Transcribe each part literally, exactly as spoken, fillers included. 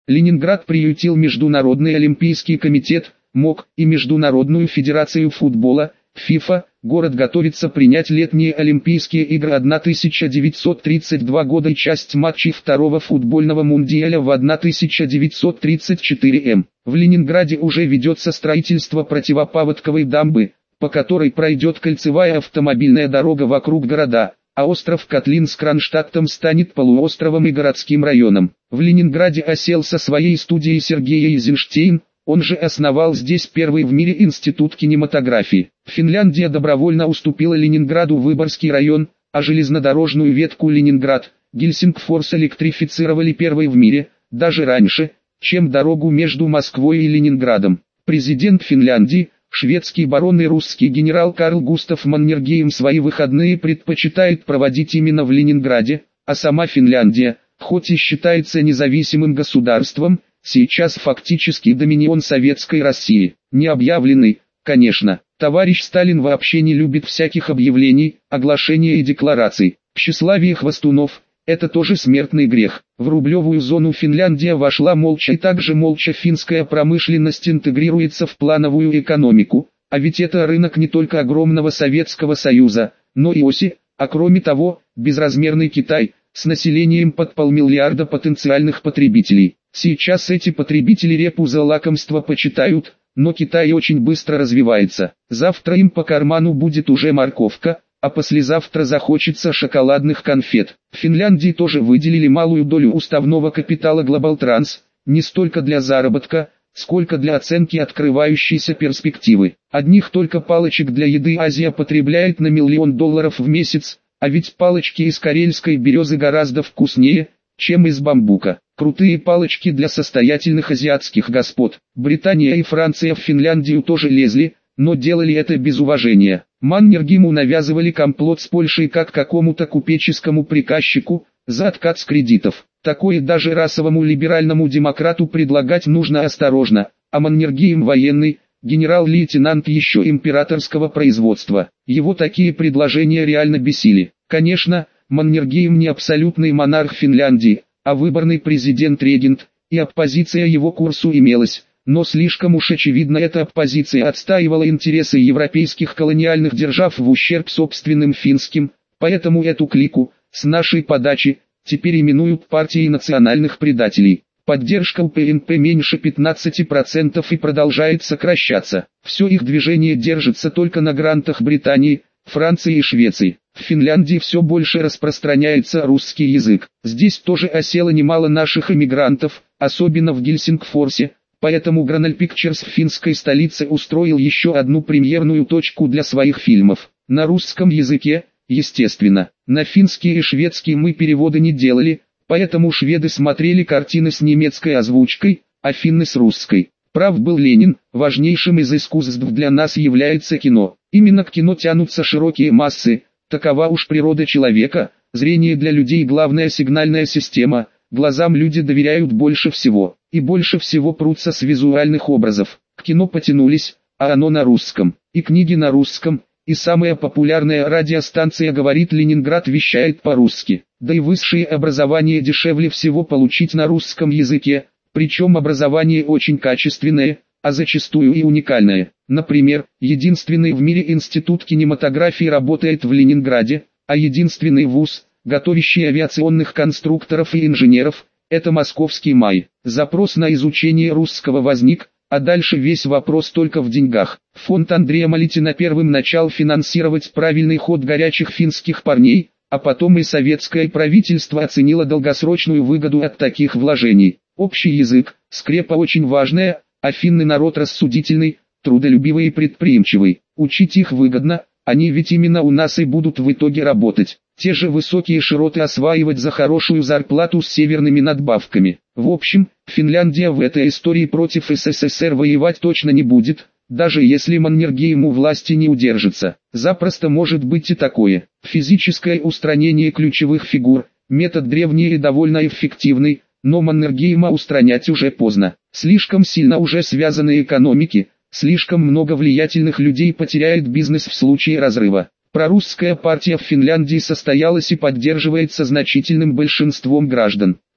Ленинград приютил Международный олимпийский комитет, МОК, и Международную федерацию футбола, ФИФА. Город готовится принять летние Олимпийские игры тысяча девятьсот тридцать два года и часть матчей второго футбольного мундиаля в тысяча девятьсот тридцать четыре м. В Ленинграде уже ведется строительство противопаводковой дамбы, по которой пройдет кольцевая автомобильная дорога вокруг города, а остров Котлин с Кронштадтом станет полуостровом и городским районом. В Ленинграде осел со своей студией Сергей Эйзенштейн. Он же основал здесь первый в мире институт кинематографии. Финляндия добровольно уступила Ленинграду Выборгский район, а железнодорожную ветку Ленинград-Гельсингфорс электрифицировали первой в мире, даже раньше, чем дорогу между Москвой и Ленинградом. Президент Финляндии, шведский барон и русский генерал Карл Густав Маннергейм свои выходные предпочитает проводить именно в Ленинграде, а сама Финляндия, хоть и считается независимым государством, сейчас фактически доминион Советской России, не объявленный, конечно. Товарищ Сталин вообще не любит всяких объявлений, оглашений и деклараций. Тщеславие хвастунов – это тоже смертный грех. В рублевую зону Финляндия вошла молча, и также молча финская промышленность интегрируется в плановую экономику, а ведь это рынок не только огромного Советского Союза, но и оси, а кроме того, безразмерный Китай, с населением под полмиллиарда потенциальных потребителей. Сейчас эти потребители репу за лакомство почитают, но Китай очень быстро развивается. Завтра им по карману будет уже морковка, а послезавтра захочется шоколадных конфет. В Финляндии тоже выделили малую долю уставного капитала Глобалтранс, не столько для заработка, сколько для оценки открывающейся перспективы. Одних только палочек для еды Азия потребляет на миллион долларов в месяц, а ведь палочки из карельской березы гораздо вкуснее, чем из бамбука. Крутые палочки для состоятельных азиатских господ. Британия и Франция в Финляндию тоже лезли, но делали это без уважения. Маннергейму навязывали комплот с Польшей как какому-то купеческому приказчику, за отказ кредитов. Такое даже расовому либеральному демократу предлагать нужно осторожно, а Маннергейм военный, генерал-лейтенант еще императорского производства. Его такие предложения реально бесили. Конечно, Маннергейм не абсолютный монарх Финляндии, а выборный президент-регент, и оппозиция его курсу имелась, но слишком уж очевидно эта оппозиция отстаивала интересы европейских колониальных держав в ущерб собственным финским, поэтому эту клику, с нашей подачи, теперь именуют партией национальных предателей. Поддержка у ПНП меньше пятнадцати процентов и продолжает сокращаться. Все их движение держится только на грантах Британии, Франции и Швеции. В Финляндии все больше распространяется русский язык. Здесь тоже осело немало наших эмигрантов, особенно в Гельсингфорсе, поэтому Granal Pictures в финской столице устроил еще одну премьерную точку для своих фильмов. На русском языке, естественно. На финский и шведский мы переводы не делали, поэтому шведы смотрели картины с немецкой озвучкой, а финны с русской. Прав был Ленин, важнейшим из искусств для нас является кино. Именно к кино тянутся широкие массы, такова уж природа человека, зрение для людей главная сигнальная система, глазам люди доверяют больше всего, и больше всего прутся с визуальных образов. К кино потянулись, а оно на русском, и книги на русском, и самая популярная радиостанция «Говорит Ленинград» вещает по-русски. Да и высшее образование дешевле всего получить на русском языке, причем образование очень качественное, а зачастую и уникальное. Например, единственный в мире институт кинематографии работает в Ленинграде, а единственный вуз, готовящий авиационных конструкторов и инженеров, это Московский МАИ. Запрос на изучение русского возник, а дальше весь вопрос только в деньгах. Фонд Андрея Малитина первым начал финансировать правильный ход горячих финских парней, а потом и советское правительство оценило долгосрочную выгоду от таких вложений. Общий язык, скрепа очень важная, а финны народ рассудительный, трудолюбивый и предприимчивый. Учить их выгодно, они ведь именно у нас и будут в итоге работать. Те же высокие широты осваивать за хорошую зарплату с северными надбавками. В общем, Финляндия в этой истории против СССР воевать точно не будет, даже если Маннергейм у власти не удержится. Запросто может быть и такое. Физическое устранение ключевых фигур, метод древний и довольно эффективный, но Маннергейма устранять уже поздно. Слишком сильно уже связаны экономики, слишком много влиятельных людей потеряет бизнес в случае разрыва. Прорусская партия в Финляндии состоялась и поддерживается значительным большинством граждан.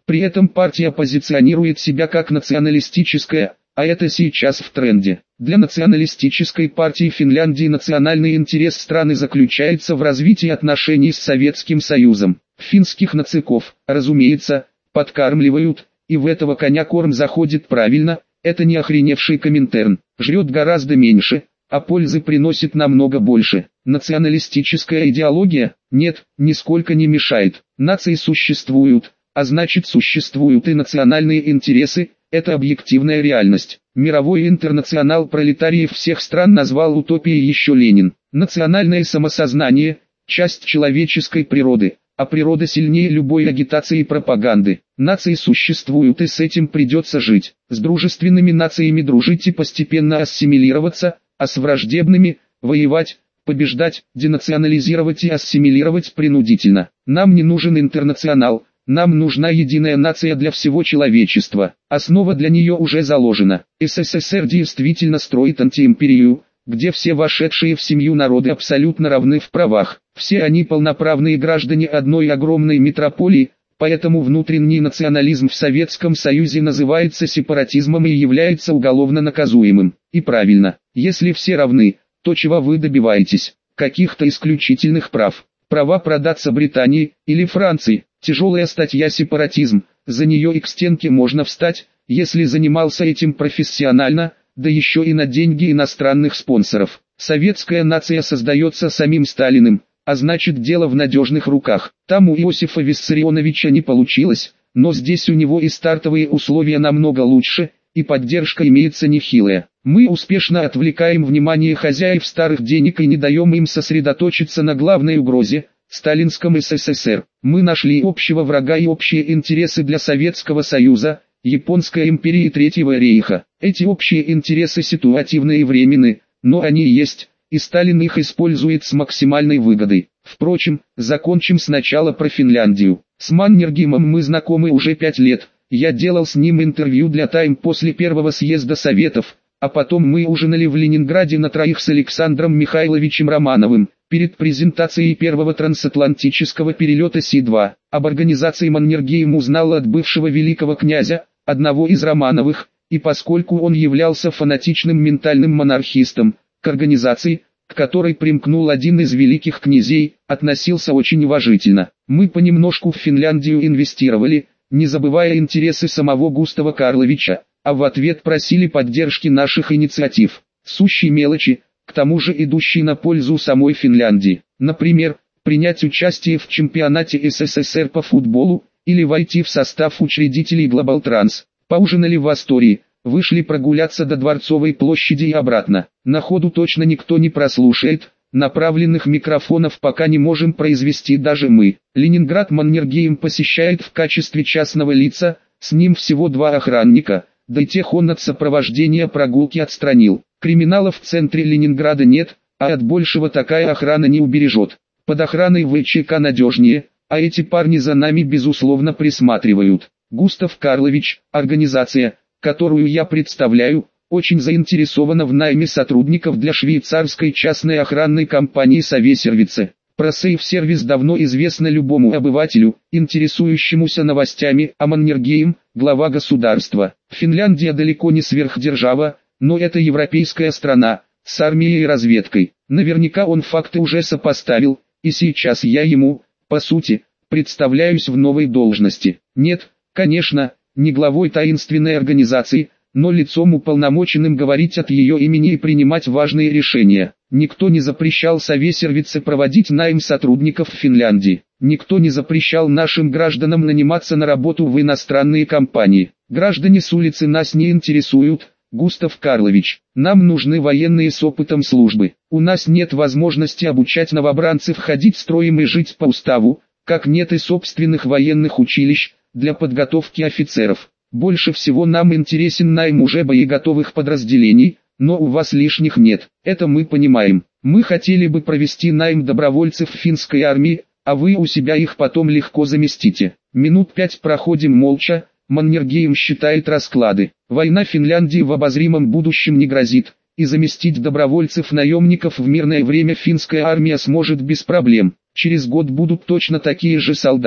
При этом партия позиционирует себя как националистическая, а это сейчас в тренде. Для националистической партии Финляндии национальный интерес страны заключается в развитии отношений с Советским Союзом. Финских нациков, разумеется, подкармливают, и в этого коня корм заходит правильно, это не охреневший Коминтерн, жрет гораздо меньше, а пользы приносит намного больше. Националистическая идеология? Нет, нисколько не мешает. Нации существуют, а значит существуют и национальные интересы, это объективная реальность. Мировой интернационал пролетариев всех стран назвал утопией еще Ленин. Национальное самосознание – часть человеческой природы, а природа сильнее любой агитации и пропаганды. Нации существуют, и с этим придется жить. С дружественными нациями дружить и постепенно ассимилироваться, а с враждебными – воевать, побеждать, денационализировать и ассимилировать принудительно. Нам не нужен интернационал. Нам нужна единая нация для всего человечества. Основа для нее уже заложена. СССР действительно строит антиимперию, где все вошедшие в семью народы абсолютно равны в правах. Все они полноправные граждане одной огромной метрополии, поэтому внутренний национализм в Советском Союзе называется сепаратизмом и является уголовно наказуемым. И правильно, если все равны, то чего вы добиваетесь? Каких-то исключительных прав. Права продаться Британии или Франции. Тяжелая статья сепаратизм, за нее и к стенке можно встать, если занимался этим профессионально, да еще и на деньги иностранных спонсоров. Советская нация создается самим Сталиным, а значит дело в надежных руках. Там у Иосифа Виссарионовича не получилось, но здесь у него и стартовые условия намного лучше, и поддержка имеется нехилая. Мы успешно отвлекаем внимание хозяев старых денег и не даем им сосредоточиться на главной угрозе – сталинском СССР. Мы нашли общего врага и общие интересы для Советского Союза, Японской империи и Третьего рейха. Эти общие интересы ситуативны и временны, но они есть, и Сталин их использует с максимальной выгодой. Впрочем, закончим сначала про Финляндию. С Маннергеймом мы знакомы уже пять лет, я делал с ним интервью для Time после первого съезда Советов, а потом мы ужинали в Ленинграде на троих с Александром Михайловичем Романовым, перед презентацией первого трансатлантического перелета Си два. Об организации Маннергейм узнал от бывшего великого князя, одного из Романовых, и поскольку он являлся фанатичным ментальным монархистом, к организации, к которой примкнул один из великих князей, относился очень уважительно. Мы понемножку в Финляндию инвестировали, не забывая интересы самого Густава Карловича, а в ответ просили поддержки наших инициатив. Сущие мелочи, к тому же идущие на пользу самой Финляндии. Например, принять участие в чемпионате СССР по футболу, или войти в состав учредителей Global Trans. Поужинали в Астории, вышли прогуляться до Дворцовой площади и обратно. На ходу точно никто не прослушает, направленных микрофонов пока не можем произвести даже мы. Ленинград Маннергейм посещает в качестве частного лица, с ним всего два охранника, да и тех он от сопровождения прогулки отстранил. Криминала в центре Ленинграда нет, а от большего такая охрана не убережет. Под охраной ВЧК надежнее, а эти парни за нами безусловно присматривают. Густав Карлович, организация, которую я представляю, очень заинтересована в найме сотрудников для швейцарской частной охранной компании Совесервице. Про сейф-сервис давно известно любому обывателю, интересующемуся новостями, а Маннергейм – глава государства. Финляндия далеко не сверхдержава, но это европейская страна, с армией и разведкой. Наверняка он факты уже сопоставил, и сейчас я ему, по сути, представляюсь в новой должности. Нет, конечно, не главой таинственной организации, но лицом уполномоченным говорить от ее имени и принимать важные решения. Никто не запрещал Совесервице проводить найм сотрудников в Финляндии. Никто не запрещал нашим гражданам наниматься на работу в иностранные компании. Граждане с улицы нас не интересуют, Густав Карлович. Нам нужны военные с опытом службы. У нас нет возможности обучать новобранцев ходить строем и жить по уставу, как нет и собственных военных училищ для подготовки офицеров. Больше всего нам интересен найм уже боеготовых подразделений, но у вас лишних нет. Это мы понимаем. Мы хотели бы провести найм добровольцев финской армии, а вы у себя их потом легко заместите. Минут пять проходим молча. Маннергейм считает расклады. Война Финляндии в обозримом будущем не грозит, и заместить добровольцев-наемников в мирное время финская армия сможет без проблем. Через год будут точно такие же солдаты,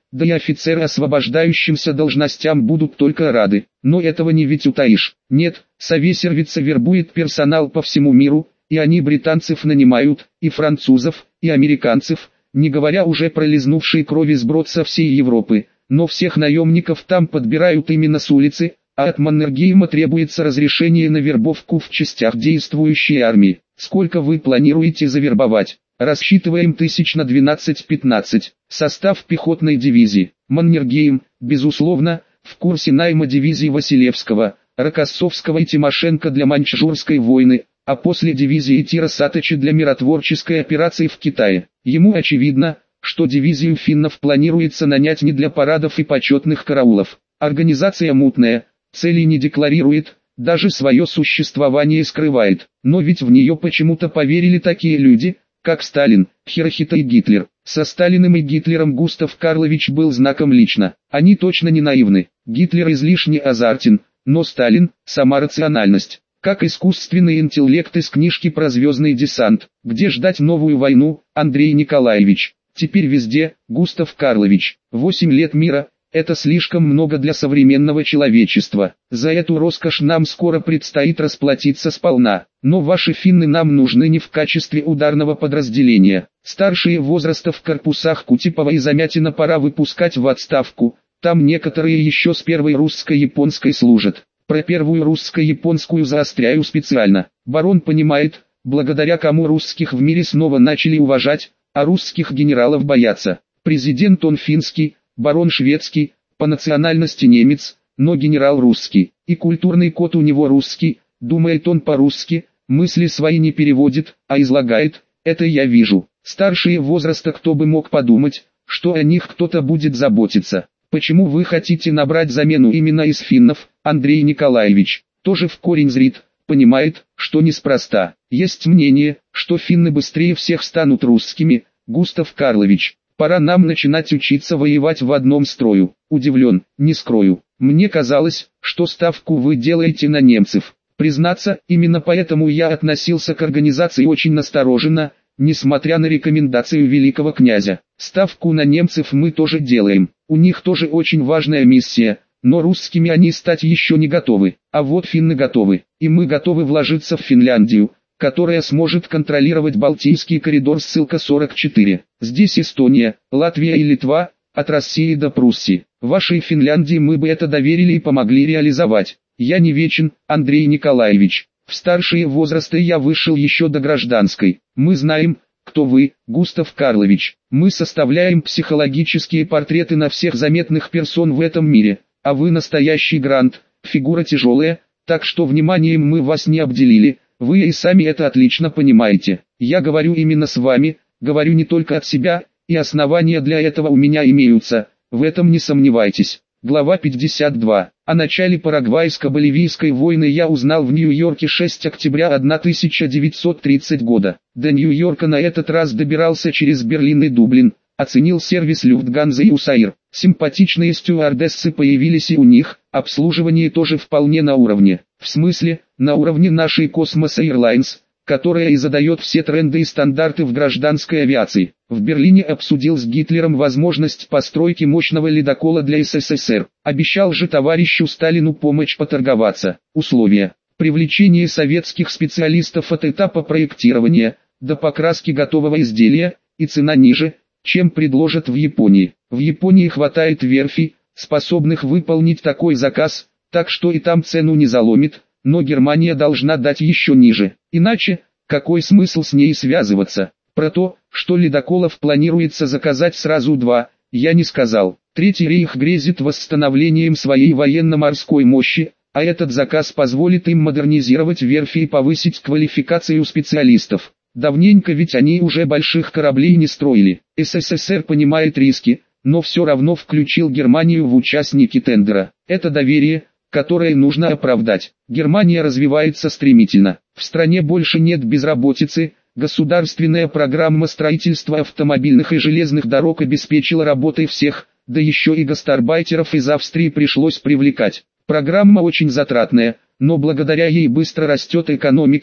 да и офицеры освобождающимся должностям будут только рады. Но этого не ведь утаишь. Нет, Совесервица вербует персонал по всему миру, и они британцев нанимают, и французов, и американцев, не говоря уже про лизнувший крови сброд со всей Европы. Но всех наемников там подбирают именно с улицы, а от Маннергейма требуется разрешение на вербовку в частях действующей армии. Сколько вы планируете завербовать? Рассчитываем тысяч на двенадцать-пятнадцать. Состав пехотной дивизии. Маннергейм, безусловно, в курсе найма дивизии Василевского, Рокоссовского и Тимошенко для Маньчжурской войны, а после дивизии Тира Сатыча для миротворческой операции в Китае. Ему очевидно, что дивизию финнов планируется нанять не для парадов и почетных караулов. Организация мутная, целей не декларирует, даже свое существование скрывает. Но ведь в нее почему-то поверили такие люди, как Сталин, Хирохито и Гитлер. Со Сталиным и Гитлером Густав Карлович был знаком лично. Они точно не наивны. Гитлер излишне азартен, но Сталин – сама рациональность. Как искусственный интеллект из книжки про звездный десант. Где ждать новую войну, Андрей Николаевич? Теперь везде, Густав Карлович. Восемь лет мира – это слишком много для современного человечества. За эту роскошь нам скоро предстоит расплатиться сполна. Но ваши финны нам нужны не в качестве ударного подразделения. Старшие возраста в корпусах Кутепова и Замятина пора выпускать в отставку. Там некоторые еще с первой русско-японской служат. Про первую русско-японскую заостряю специально. Барон понимает, благодаря кому русских в мире снова начали уважать, а русских генералов боятся. Президент он финский, барон шведский, по национальности немец, но генерал русский. И культурный код у него русский, думает он по-русски, мысли свои не переводит, а излагает, это я вижу. Старшие возраста, кто бы мог подумать, что о них кто-то будет заботиться. Почему вы хотите набрать замену именно из финнов, Андрей Николаевич? Тоже в корень зрит, понимает, что неспроста. Есть мнение, что финны быстрее всех станут русскими. Густав Карлович, пора нам начинать учиться воевать в одном строю. Удивлен, не скрою. Мне казалось, что ставку вы делаете на немцев. Признаться, именно поэтому я относился к организации очень настороженно, несмотря на рекомендацию великого князя. Ставку на немцев мы тоже делаем. У них тоже очень важная миссия, но русскими они стать еще не готовы. А вот финны готовы, и мы готовы вложиться в Финляндию, которая сможет контролировать Балтийский коридор ссылка сорок четыре. Здесь Эстония, Латвия и Литва, от России до Пруссии. Вашей Финляндии мы бы это доверили и помогли реализовать. Я не вечен, Андрей Николаевич. В старшие возрасты я вышел еще до гражданской. Мы знаем, кто вы, Густав Карлович. Мы составляем психологические портреты на всех заметных персон в этом мире. А вы настоящий грант, фигура тяжелая, так что вниманием мы вас не обделили. Вы и сами это отлично понимаете. Я говорю именно с вами, говорю не только от себя, и основания для этого у меня имеются, в этом не сомневайтесь. Глава пятьдесят два. О начале Парагвайско-Боливийской войны я узнал в Нью-Йорке шестого октября тысяча девятьсот тридцатого года. До Нью-Йорка на этот раз добирался через Берлин и Дублин, оценил сервис Люфтганза и УСАИР. Симпатичные стюардессы появились и у них, обслуживание тоже вполне на уровне. В смысле, на уровне нашей Cosmos Airlines, которая и задает все тренды и стандарты в гражданской авиации. В Берлине обсудил с Гитлером возможность постройки мощного ледокола для СССР. Обещал же товарищу Сталину помочь поторговаться. Условия: привлечение советских специалистов от этапа проектирования до покраски готового изделия, и цена ниже, чем предложат в Японии. В Японии хватает верфей, способных выполнить такой заказ, так что и там цену не заломит, но Германия должна дать еще ниже. Иначе, какой смысл с ней связываться? Про то, что ледоколов планируется заказать сразу два, я не сказал. Третий рейх грезит восстановлением своей военно-морской мощи, а этот заказ позволит им модернизировать верфи и повысить квалификацию специалистов. Давненько ведь они уже больших кораблей не строили. СССР понимает риски, но все равно включил Германию в участники тендера. Это доверие, которое нужно оправдать. Германия развивается стремительно. В стране больше нет безработицы. Государственная программа строительства автомобильных и железных дорог обеспечила работой всех, да еще и гастарбайтеров из Австрии пришлось привлекать. Программа очень затратная, но благодаря ей быстро растет экономика,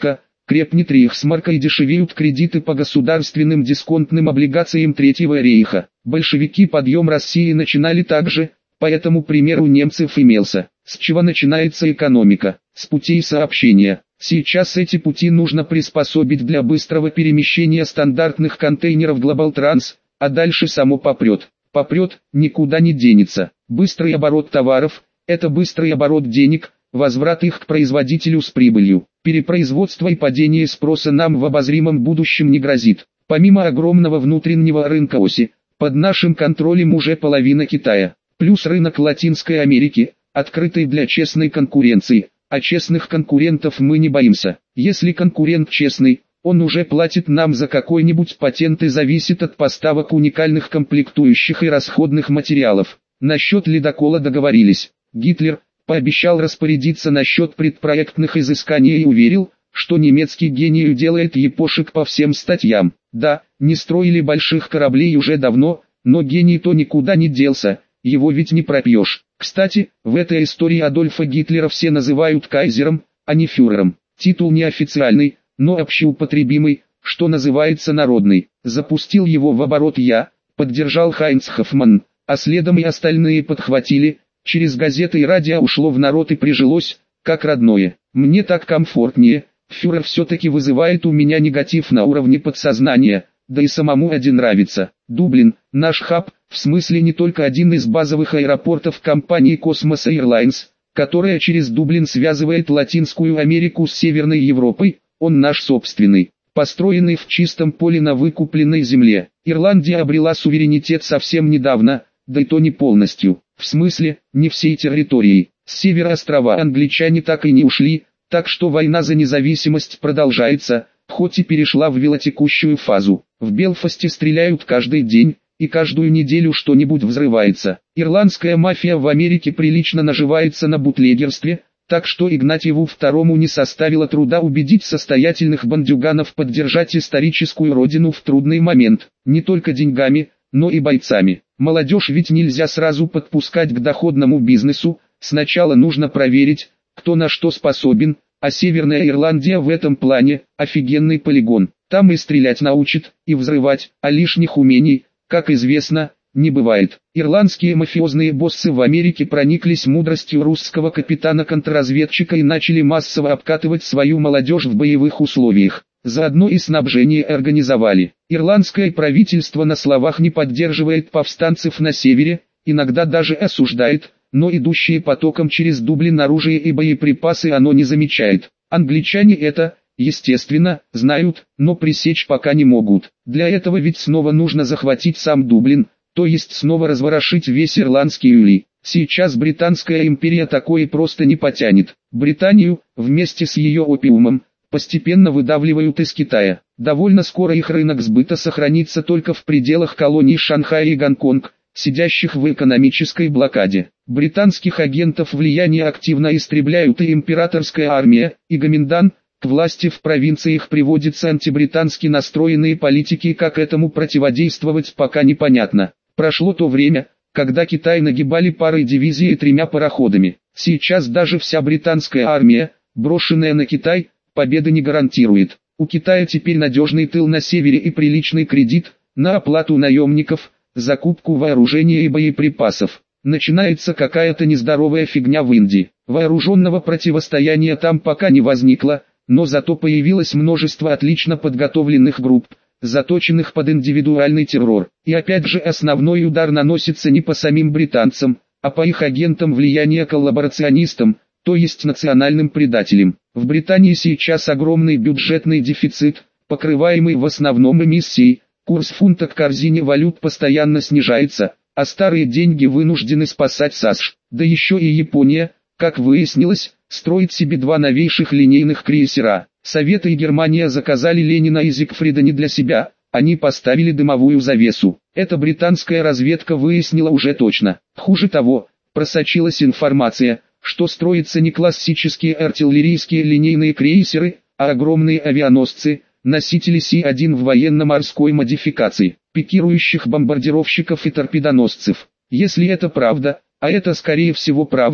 крепнет рейхсмарка и дешевеют кредиты по государственным дисконтным облигациям Третьего рейха. Большевики подъем России начинали также, по этому примеру немцев имелся. С чего начинается экономика? С путей сообщения. Сейчас эти пути нужно приспособить для быстрого перемещения стандартных контейнеров Global Trans, а дальше само попрет. Попрет, никуда не денется. Быстрый оборот товаров – это быстрый оборот денег, возврат их к производителю с прибылью. Перепроизводство и падение спроса нам в обозримом будущем не грозит. Помимо огромного внутреннего рынка оси, под нашим контролем уже половина Китая. Плюс рынок Латинской Америки, открытый для честной конкуренции, а честных конкурентов мы не боимся. Если конкурент честный, он уже платит нам за какой-нибудь патент и зависит от поставок уникальных комплектующих и расходных материалов. Насчет ледокола договорились. Гитлер пообещал распорядиться насчет предпроектных изысканий и уверил, что немецкий гений делает епошек по всем статьям. Да, не строили больших кораблей уже давно, но гений-то никуда не делся, его ведь не пропьешь. Кстати, в этой истории Адольфа Гитлера все называют кайзером, а не фюрером. Титул неофициальный, но общеупотребимый, что называется народный. Запустил его в оборот я, поддержал Хайнц Хоффман, а следом и остальные подхватили. Через газеты и радио ушло в народ и прижилось, как родное. Мне так комфортнее, фюрер все-таки вызывает у меня негатив на уровне подсознания, да и самому один нравится. Дублин, наш хаб, в смысле не только один из базовых аэропортов компании Cosmos Airlines, которая через Дублин связывает Латинскую Америку с Северной Европой, он наш собственный, построенный в чистом поле на выкупленной земле. Ирландия обрела суверенитет совсем недавно, да и то не полностью. В смысле, не всей территорией. С севера острова англичане так и не ушли, так что война за независимость продолжается, хоть и перешла в велотекущую фазу. В Белфасте стреляют каждый день, и каждую неделю что-нибудь взрывается. Ирландская мафия в Америке прилично наживается на бутлегерстве, так что Игнатьеву второму не составило труда убедить состоятельных бандюганов поддержать историческую родину в трудный момент, не только деньгами, но и бойцами. Молодежь ведь нельзя сразу подпускать к доходному бизнесу, сначала нужно проверить, кто на что способен, а Северная Ирландия в этом плане – офигенный полигон. Там и стрелять научат, и взрывать, а лишних умений, как известно, не бывает. Ирландские мафиозные боссы в Америке прониклись мудростью русского капитана-контрразведчика и начали массово обкатывать свою молодежь в боевых условиях. Заодно и снабжение организовали. Ирландское правительство на словах не поддерживает повстанцев на севере, иногда даже осуждает, но идущие потоком через Дублин оружие и боеприпасы оно не замечает. Англичане это, естественно, знают, но пресечь пока не могут. Для этого ведь снова нужно захватить сам Дублин, то есть снова разворошить весь ирландский улей. Сейчас Британская империя такое просто не потянет. Британию, вместе с ее опиумом, постепенно выдавливают из Китая. Довольно скоро их рынок сбыта сохранится только в пределах колоний Шанхай и Гонконг, сидящих в экономической блокаде. Британских агентов влияния активно истребляют и императорская армия, и Гоминдан. К власти в провинциях приводятся антибритански настроенные политики, как этому противодействовать пока непонятно. Прошло то время, когда Китай нагибали парой дивизий и тремя пароходами. Сейчас даже вся британская армия, брошенная на Китай, победы не гарантирует. У Китая теперь надежный тыл на севере и приличный кредит на оплату наемников, закупку вооружения и боеприпасов. Начинается какая-то нездоровая фигня в Индии. Вооруженного противостояния там пока не возникло, но зато появилось множество отлично подготовленных групп, заточенных под индивидуальный террор. И опять же основной удар наносится не по самим британцам, а по их агентам влияния коллаборационистам, то есть национальным предателям. В Британии сейчас огромный бюджетный дефицит, покрываемый в основном эмиссией, курс фунта к корзине валют постоянно снижается, а старые деньги вынуждены спасать САСШ. Да еще и Япония, как выяснилось, строит себе два новейших линейных крейсера. Советы и Германия заказали Ленина и Зигфрида не для себя, они поставили дымовую завесу. Это британская разведка выяснила уже точно. Хуже того, просочилась информация, что строятся не классические артиллерийские линейные крейсеры, а огромные авианосцы, носители Си один в военно-морской модификации, пикирующих бомбардировщиков и торпедоносцев. Если это правда, а это скорее всего правда,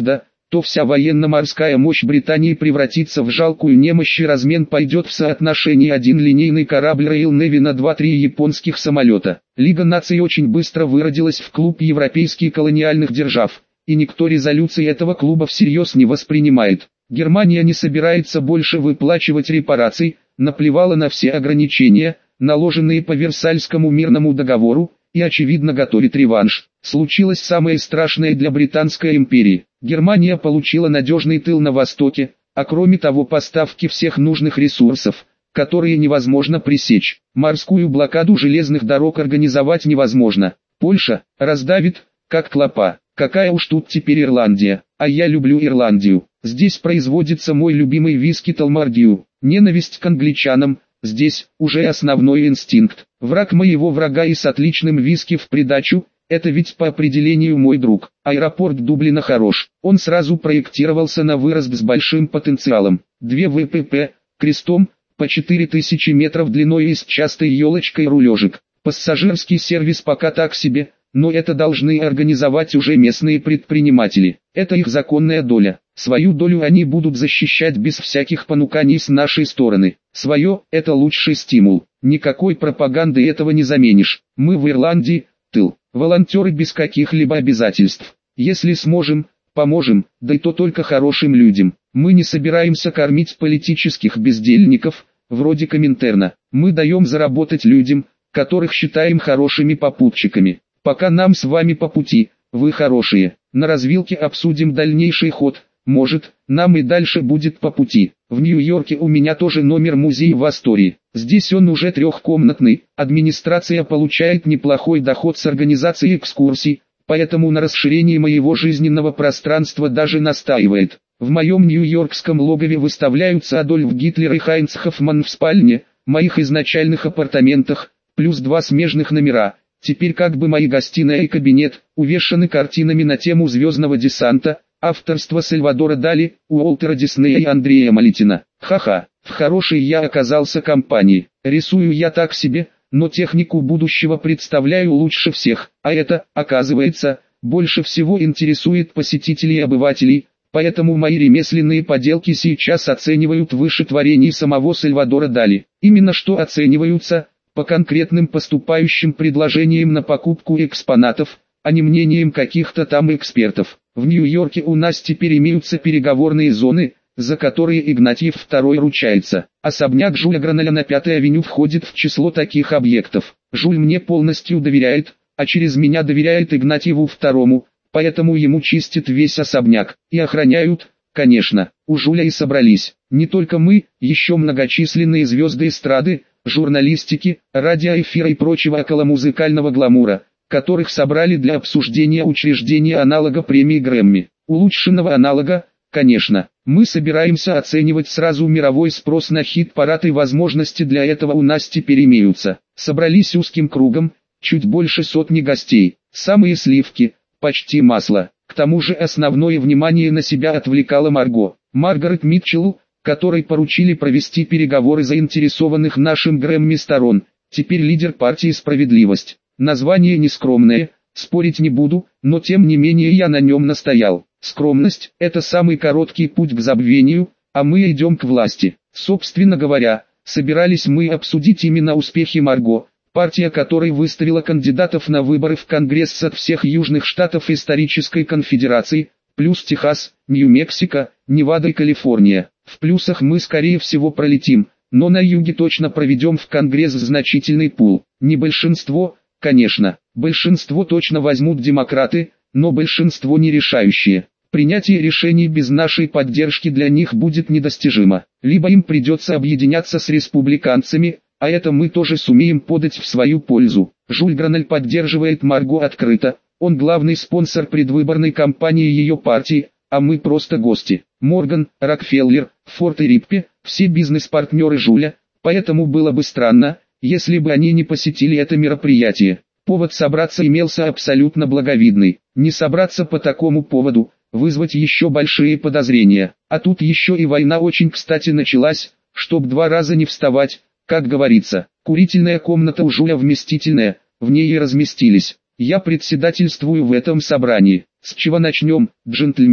то вся военно-морская мощь Британии превратится в жалкую немощь, и размен пойдет в соотношении один линейный корабль Royal Navy на два-три японских самолета. Лига наций очень быстро выродилась в клуб европейских колониальных держав, и никто резолюции этого клуба всерьез не воспринимает. Германия не собирается больше выплачивать репараций, наплевала на все ограничения, наложенные по Версальскому мирному договору, и очевидно готовит реванш. Случилось самое страшное для Британской империи. Германия получила надежный тыл на востоке, а кроме того поставки всех нужных ресурсов, которые невозможно пресечь. Морскую блокаду железных дорог организовать невозможно. Польша раздавит, как клопа. Какая уж тут теперь Ирландия, а я люблю Ирландию. Здесь производится мой любимый виски Толмардью. Ненависть к англичанам – здесь уже основной инстинкт. Враг моего врага и с отличным виски в придачу – это ведь по определению мой друг. Аэропорт Дублина хорош. Он сразу проектировался на вырост с большим потенциалом. Две ВПП, крестом, по четыре тысячи метров длиной и с частой елочкой рулежек. Пассажирский сервис пока так себе, но это должны организовать уже местные предприниматели. Это их законная доля. Свою долю они будут защищать без всяких понуканий с нашей стороны. Свое – это лучший стимул. Никакой пропаганды этого не заменишь. Мы в Ирландии – тыл. Волонтеры без каких-либо обязательств. Если сможем, поможем, да и то только хорошим людям. Мы не собираемся кормить политических бездельников, вроде Коминтерна. Мы даем заработать людям, которых считаем хорошими попутчиками. Пока нам с вами по пути, вы хорошие. На развилке обсудим дальнейший ход. Может, нам и дальше будет по пути. В Нью-Йорке у меня тоже номер музея в Астории. Здесь он уже трехкомнатный. Администрация получает неплохой доход с организации экскурсий, поэтому на расширении моего жизненного пространства даже настаивает. В моем нью-йоркском логове выставляются Адольф Гитлер и Хайнц Хоффман в спальне, моих изначальных апартаментах, плюс два смежных номера. Теперь как бы мои гостиная и кабинет увешаны картинами на тему звездного десанта, авторство Сальвадора Дали, Уолтера Диснея и Андрея Малитина. Ха-ха, в хорошей я оказался компании. Рисую я так себе, но технику будущего представляю лучше всех, а это, оказывается, больше всего интересует посетителей и обывателей, поэтому мои ремесленные поделки сейчас оценивают выше творений самого Сальвадора Дали. Именно что оцениваются, по конкретным поступающим предложениям на покупку экспонатов, а не мнением каких-то там экспертов. В Нью-Йорке у нас теперь имеются переговорные зоны, за которые Игнатьев второй ручается. Особняк Жюля Граналя на Пятой авеню входит в число таких объектов. Жюль мне полностью доверяет, а через меня доверяет Игнатьеву второму, поэтому ему чистят весь особняк. И охраняют, конечно, у Жюля и собрались. Не только мы, еще многочисленные звезды эстрады, журналистики, радиоэфира и прочего околомузыкального гламура, которых собрали для обсуждения учреждения аналога премии Грэмми. Улучшенного аналога, конечно. Мы собираемся оценивать сразу мировой спрос на хит-парад, и возможности для этого у нас теперь имеются. Собрались узким кругом, чуть больше сотни гостей. Самые сливки, почти масло. К тому же основное внимание на себя отвлекала Марго. Маргарет Митчелл, которой поручили провести переговоры заинтересованных нашим Грэмми сторон, теперь лидер партии «Справедливость». Название нескромное, спорить не буду, но тем не менее я на нем настоял. Скромность – это самый короткий путь к забвению, а мы идем к власти. Собственно говоря, собирались мы обсудить именно успехи Марго, партия которой выставила кандидатов на выборы в Конгресс от всех южных штатов исторической конфедерации, плюс Техас, Нью-Мексико, Невада и Калифорния. В плюсах мы скорее всего пролетим, но на юге точно проведем в Конгресс значительный пул. Не большинство, конечно, большинство точно возьмут демократы, но большинство не решающие. Принятие решений без нашей поддержки для них будет недостижимо. Либо им придется объединяться с республиканцами, а это мы тоже сумеем подать в свою пользу. Жюль Граналь поддерживает Марго открыто, он главный спонсор предвыборной кампании ее партии, а мы просто гости. Морган, Рокфеллер, Форд и Риппе – все бизнес-партнеры Жюля, поэтому было бы странно, если бы они не посетили это мероприятие. Повод собраться имелся абсолютно благовидный. Не собраться по такому поводу, вызвать еще большие подозрения. А тут еще и война очень кстати началась, чтоб два раза не вставать, как говорится. Курительная комната у Жюля вместительная, в ней и разместились. Я председательствую в этом собрании. С чего начнем, джентльмены?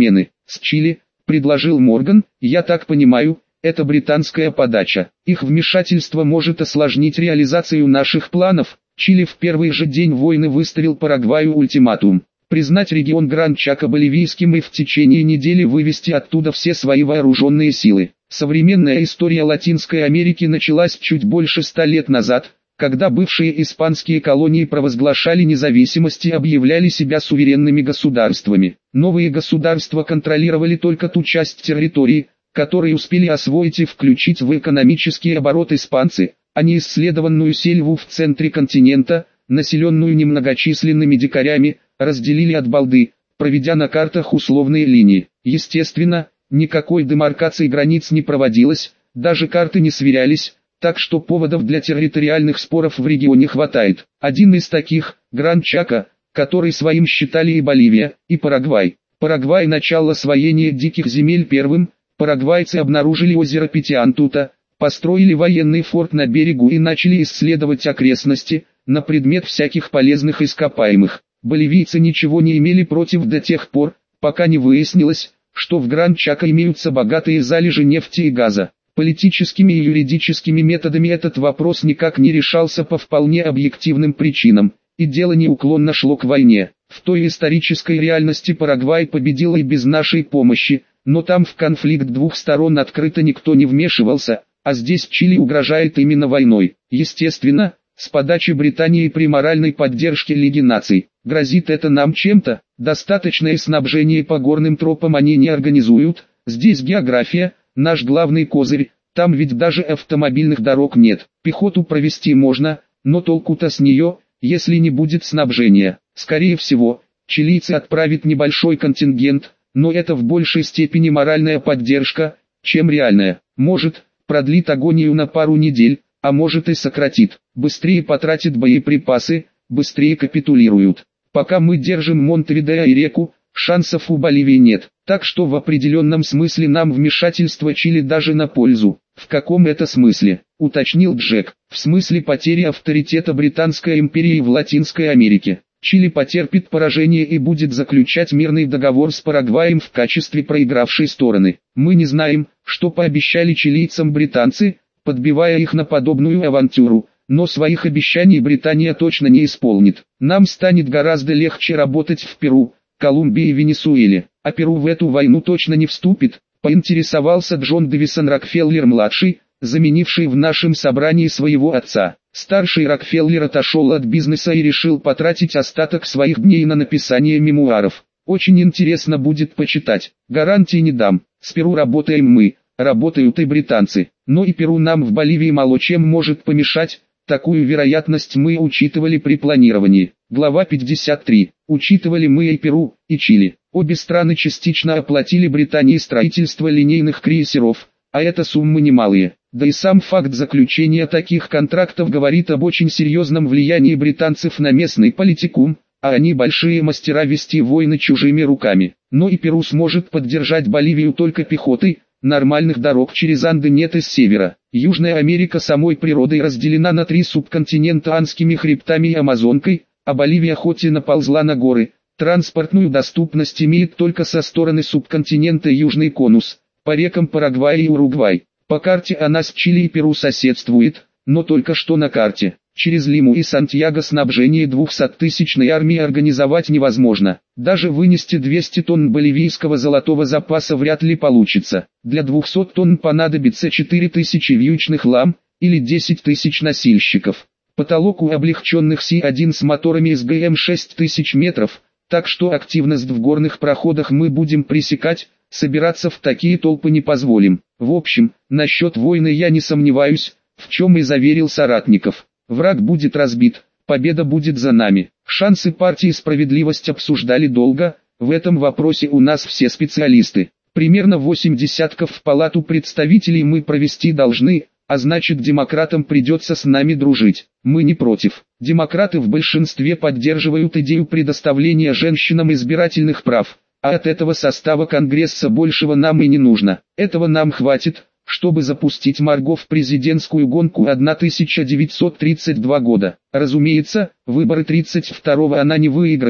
с Чили», — предложил Морган. «Я так понимаю, это британская подача. Их вмешательство может осложнить реализацию наших планов». Чили в первый же день войны выставил Парагваю ультиматум: признать регион Гран-Чако боливийским и в течение недели вывести оттуда все свои вооруженные силы. Современная история Латинской Америки началась чуть больше ста лет назад, когда бывшие испанские колонии провозглашали независимость и объявляли себя суверенными государствами. Новые государства контролировали только ту часть территории, которую успели освоить и включить в экономический оборот испанцы, а не исследованную сельву в центре континента, населенную немногочисленными дикарями, разделили от балды, проведя на картах условные линии. Естественно, никакой демаркации границ не проводилось, даже карты не сверялись, так что поводов для территориальных споров в регионе хватает. Один из таких – Гран-Чако, который своим считали и Боливия, и Парагвай. Парагвай начал освоение диких земель первым. Парагвайцы обнаружили озеро Пятиантута, построили военный форт на берегу и начали исследовать окрестности на предмет всяких полезных ископаемых. Боливийцы ничего не имели против до тех пор, пока не выяснилось, что в Гран-Чако имеются богатые залежи нефти и газа. Политическими и юридическими методами этот вопрос никак не решался по вполне объективным причинам, и дело неуклонно шло к войне. В той исторической реальности Парагвай победил и без нашей помощи, но там в конфликт двух сторон открыто никто не вмешивался, а здесь Чили угрожает именно войной. Естественно, с подачи Британии при моральной поддержке Лиги наций. Грозит это нам чем-то? Достаточное снабжение по горным тропам они не организуют. Здесь география, наш главный козырь, там ведь даже автомобильных дорог нет. Пехоту провести можно, но толку-то с нее, если не будет снабжения. Скорее всего, чилийцы отправят небольшой контингент, но это в большей степени моральная поддержка, чем реальная. Может, продлит агонию на пару недель, а может и сократит. Быстрее потратит боеприпасы, быстрее капитулируют. Пока мы держим Монтевидео и реку, шансов у Боливии нет. Так что в определенном смысле нам вмешательство Чили даже на пользу. В каком это смысле? Уточнил Джек. В смысле потери авторитета Британской империи в Латинской Америке. Чили потерпит поражение и будет заключать мирный договор с Парагваем в качестве проигравшей стороны. Мы не знаем, что пообещали чилийцам британцы, подбивая их на подобную авантюру, но своих обещаний Британия точно не исполнит. Нам станет гораздо легче работать в Перу, Колумбии и Венесуэле, а Перу в эту войну точно не вступит, поинтересовался Джон Дэвисон Рокфеллер-младший, заменивший в нашем собрании своего отца. Старший Рокфеллер отошел от бизнеса и решил потратить остаток своих дней на написание мемуаров. Очень интересно будет почитать. Гарантии не дам. С Перу работаем мы, работают и британцы. Но и Перу нам в Боливии мало чем может помешать. Такую вероятность мы учитывали при планировании. Глава пятьдесят три. Учитывали мы и Перу, и Чили. Обе страны частично оплатили Британии строительство линейных крейсеров, а это суммы немалые. Да и сам факт заключения таких контрактов говорит об очень серьезном влиянии британцев на местный политикум, а они большие мастера вести войны чужими руками. Но и Перу сможет поддержать Боливию только пехотой, нормальных дорог через Анды нет и с севера. Южная Америка самой природой разделена на три субконтинента Андскими хребтами и Амазонкой, а Боливия хоть и наползла на горы, транспортную доступность имеет только со стороны субконтинента Южный конус, по рекам Парагвай и Уругвай. По карте она с Чили и Перу соседствует, но только что на карте. Через Лиму и Сантьяго снабжение двухсоттысячной армии организовать невозможно. Даже вынести двести тонн боливийского золотого запаса вряд ли получится. Для двухсот тонн понадобится четыре тысячи вьючных лам, или десять тысяч носильщиков. Потолок у облегченных Си один с моторами эс гэ эм шесть тысяч метров, так что активность в горных проходах мы будем пресекать, собираться в такие толпы не позволим. В общем, насчет войны я не сомневаюсь, в чем и заверил соратников. Враг будет разбит, победа будет за нами. Шансы партии «Справедливость» обсуждали долго, в этом вопросе у нас все специалисты. Примерно восемь десятков в палату представителей мы провести должны, а значит демократам придется с нами дружить. Мы не против. Демократы в большинстве поддерживают идею предоставления женщинам избирательных прав, а от этого состава Конгресса большего нам и не нужно. Этого нам хватит, чтобы запустить Марго в президентскую гонку тысяча девятьсот тридцать два года. Разумеется, выборы тридцать второго она не выиграет,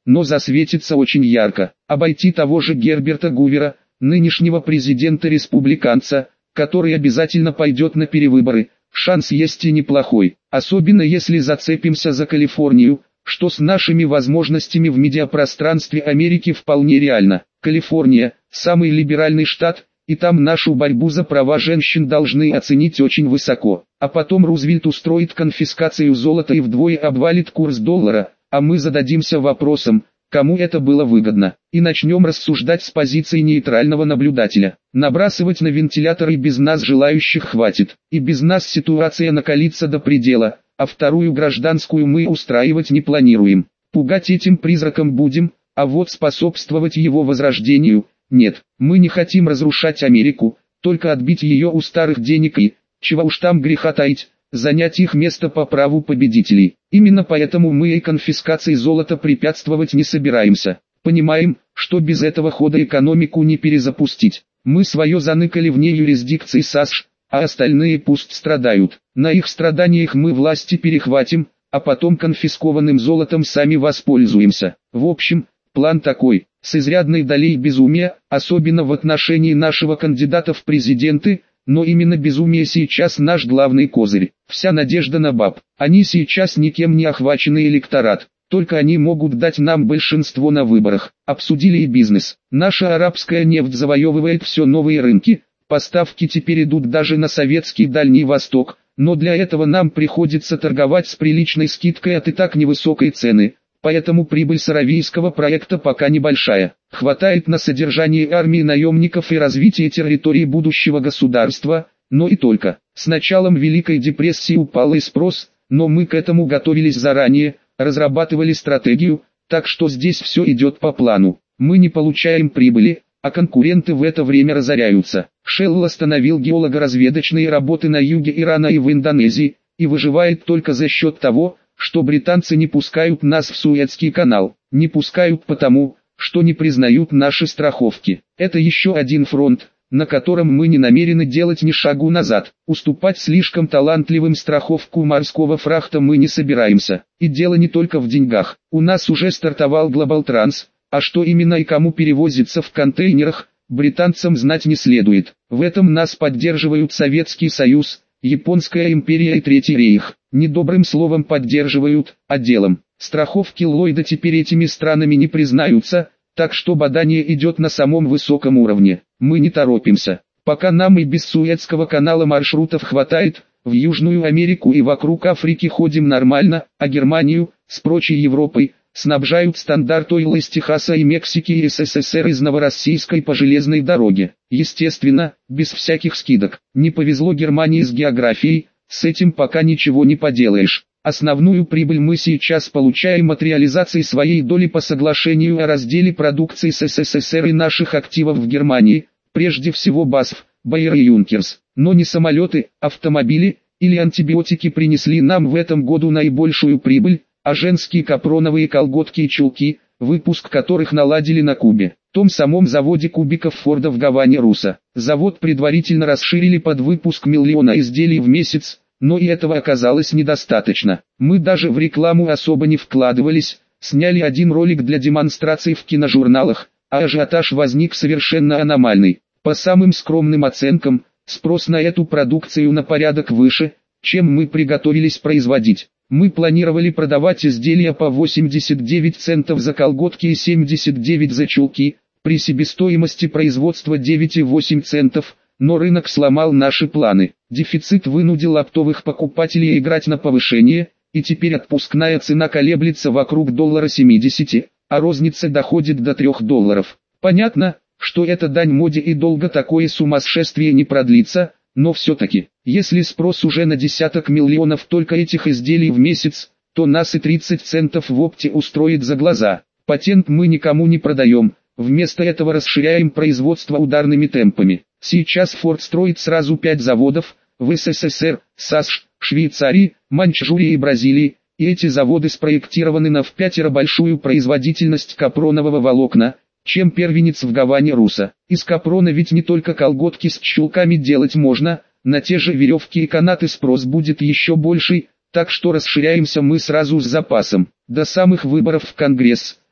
но засветится очень ярко. Обойти того же Герберта Гувера, нынешнего президента-республиканца, который обязательно пойдет на перевыборы, шанс есть и неплохой, особенно если зацепимся за Калифорнию, что с нашими возможностями в медиапространстве Америки вполне реально. Калифорния – самый либеральный штат, и там нашу борьбу за права женщин должны оценить очень высоко. А потом Рузвельт устроит конфискацию золота и вдвое обвалит курс доллара, а мы зададимся вопросом, кому это было выгодно, и начнем рассуждать с позиции нейтрального наблюдателя. Набрасывать на вентиляторы без нас желающих хватит, и без нас ситуация накалится до предела, а вторую гражданскую мы устраивать не планируем. Пугать этим призраком будем, а вот способствовать его возрождению – нет. Мы не хотим разрушать Америку, только отбить ее у старых денег и, чего уж там греха таить, занять их место по праву победителей. Именно поэтому мы и конфискации золота препятствовать не собираемся. Понимаем, что без этого хода экономику не перезапустить. Мы свое заныкали вне юрисдикции САСШ, а остальные пусть страдают. На их страданиях мы власти перехватим, а потом конфискованным золотом сами воспользуемся. В общем, план такой, с изрядной долей безумия, особенно в отношении нашего кандидата в президенты, но именно безумие сейчас наш главный козырь. Вся надежда на баб. Они сейчас никем не охваченный электорат, только они могут дать нам большинство на выборах. Обсудили и бизнес. Наша арабская нефть завоевывает все новые рынки, поставки теперь идут даже на советский Дальний Восток, но для этого нам приходится торговать с приличной скидкой от и так невысокой цены. Поэтому прибыль с аравийского проекта пока небольшая. Хватает на содержание армии наемников и развитие территории будущего государства, но и только. С началом Великой депрессии упал и спрос, но мы к этому готовились заранее, разрабатывали стратегию, так что здесь все идет по плану. Мы не получаем прибыли, а конкуренты в это время разоряются. Shell остановил геолого-разведочные работы на юге Ирана и в Индонезии, и выживает только за счет того, что британцы не пускают нас в Суэцкий канал, не пускают потому, что не признают наши страховки. Это еще один фронт, на котором мы не намерены делать ни шагу назад. Уступать слишком талантливым страховку морского фрахта мы не собираемся. И дело не только в деньгах. У нас уже стартовал Global Trans, а что именно и кому перевозится в контейнерах, британцам знать не следует. В этом нас поддерживают Советский Союз, Японская империя и Третий рейх. Не добрым словом поддерживают, а делом. Страховки Ллойда теперь этими странами не признаются, так что бадание идет на самом высоком уровне. Мы не торопимся. Пока нам и без Суэцкого канала маршрутов хватает, в Южную Америку и вокруг Африки ходим нормально, а Германию, с прочей Европой, снабжают стандарт ойл из Техаса и Мексики и СССР из Новороссийской по железной дороге. Естественно, без всяких скидок. Не повезло Германии с географией, с этим пока ничего не поделаешь. Основную прибыль мы сейчас получаем от реализации своей доли по соглашению о разделе продукции с СССР и наших активов в Германии, прежде всего БАСФ, Байер и Юнкерс. Но не самолеты, автомобили или антибиотики принесли нам в этом году наибольшую прибыль, а женские капроновые колготки и чулки, выпуск которых наладили на Кубе, том самом заводе кубиков Форда в Гаване Руса. Завод предварительно расширили под выпуск миллиона изделий в месяц, но и этого оказалось недостаточно. Мы даже в рекламу особо не вкладывались, сняли один ролик для демонстрации в киножурналах, а ажиотаж возник совершенно аномальный. По самым скромным оценкам, спрос на эту продукцию на порядок выше, чем мы приготовились производить. Мы планировали продавать изделия по восемьдесят девять центов за колготки и семьдесят девять за чулки, при себестоимости производства девять и восемь центов, но рынок сломал наши планы. Дефицит вынудил оптовых покупателей играть на повышение, и теперь отпускная цена колеблется вокруг доллара семидесяти, а розница доходит до трёх долларов. Понятно, что это дань моде и долго такое сумасшествие не продлится, но все-таки, если спрос уже на десяток миллионов только этих изделий в месяц, то нас и тридцать центов в опте устроит за глаза. Патент мы никому не продаем, вместо этого расширяем производство ударными темпами. Сейчас Форд строит сразу пять заводов, в СССР, САСШ, Швейцарии, Маньчжурии и Бразилии, и эти заводы спроектированы на в пятеро большую производительность капронового волокна, чем первенец в Гаване Руса. Из капрона ведь не только колготки с чулками делать можно, на те же веревки и канаты спрос будет еще больший, так что расширяемся мы сразу с запасом. До самых выборов в Конгресс,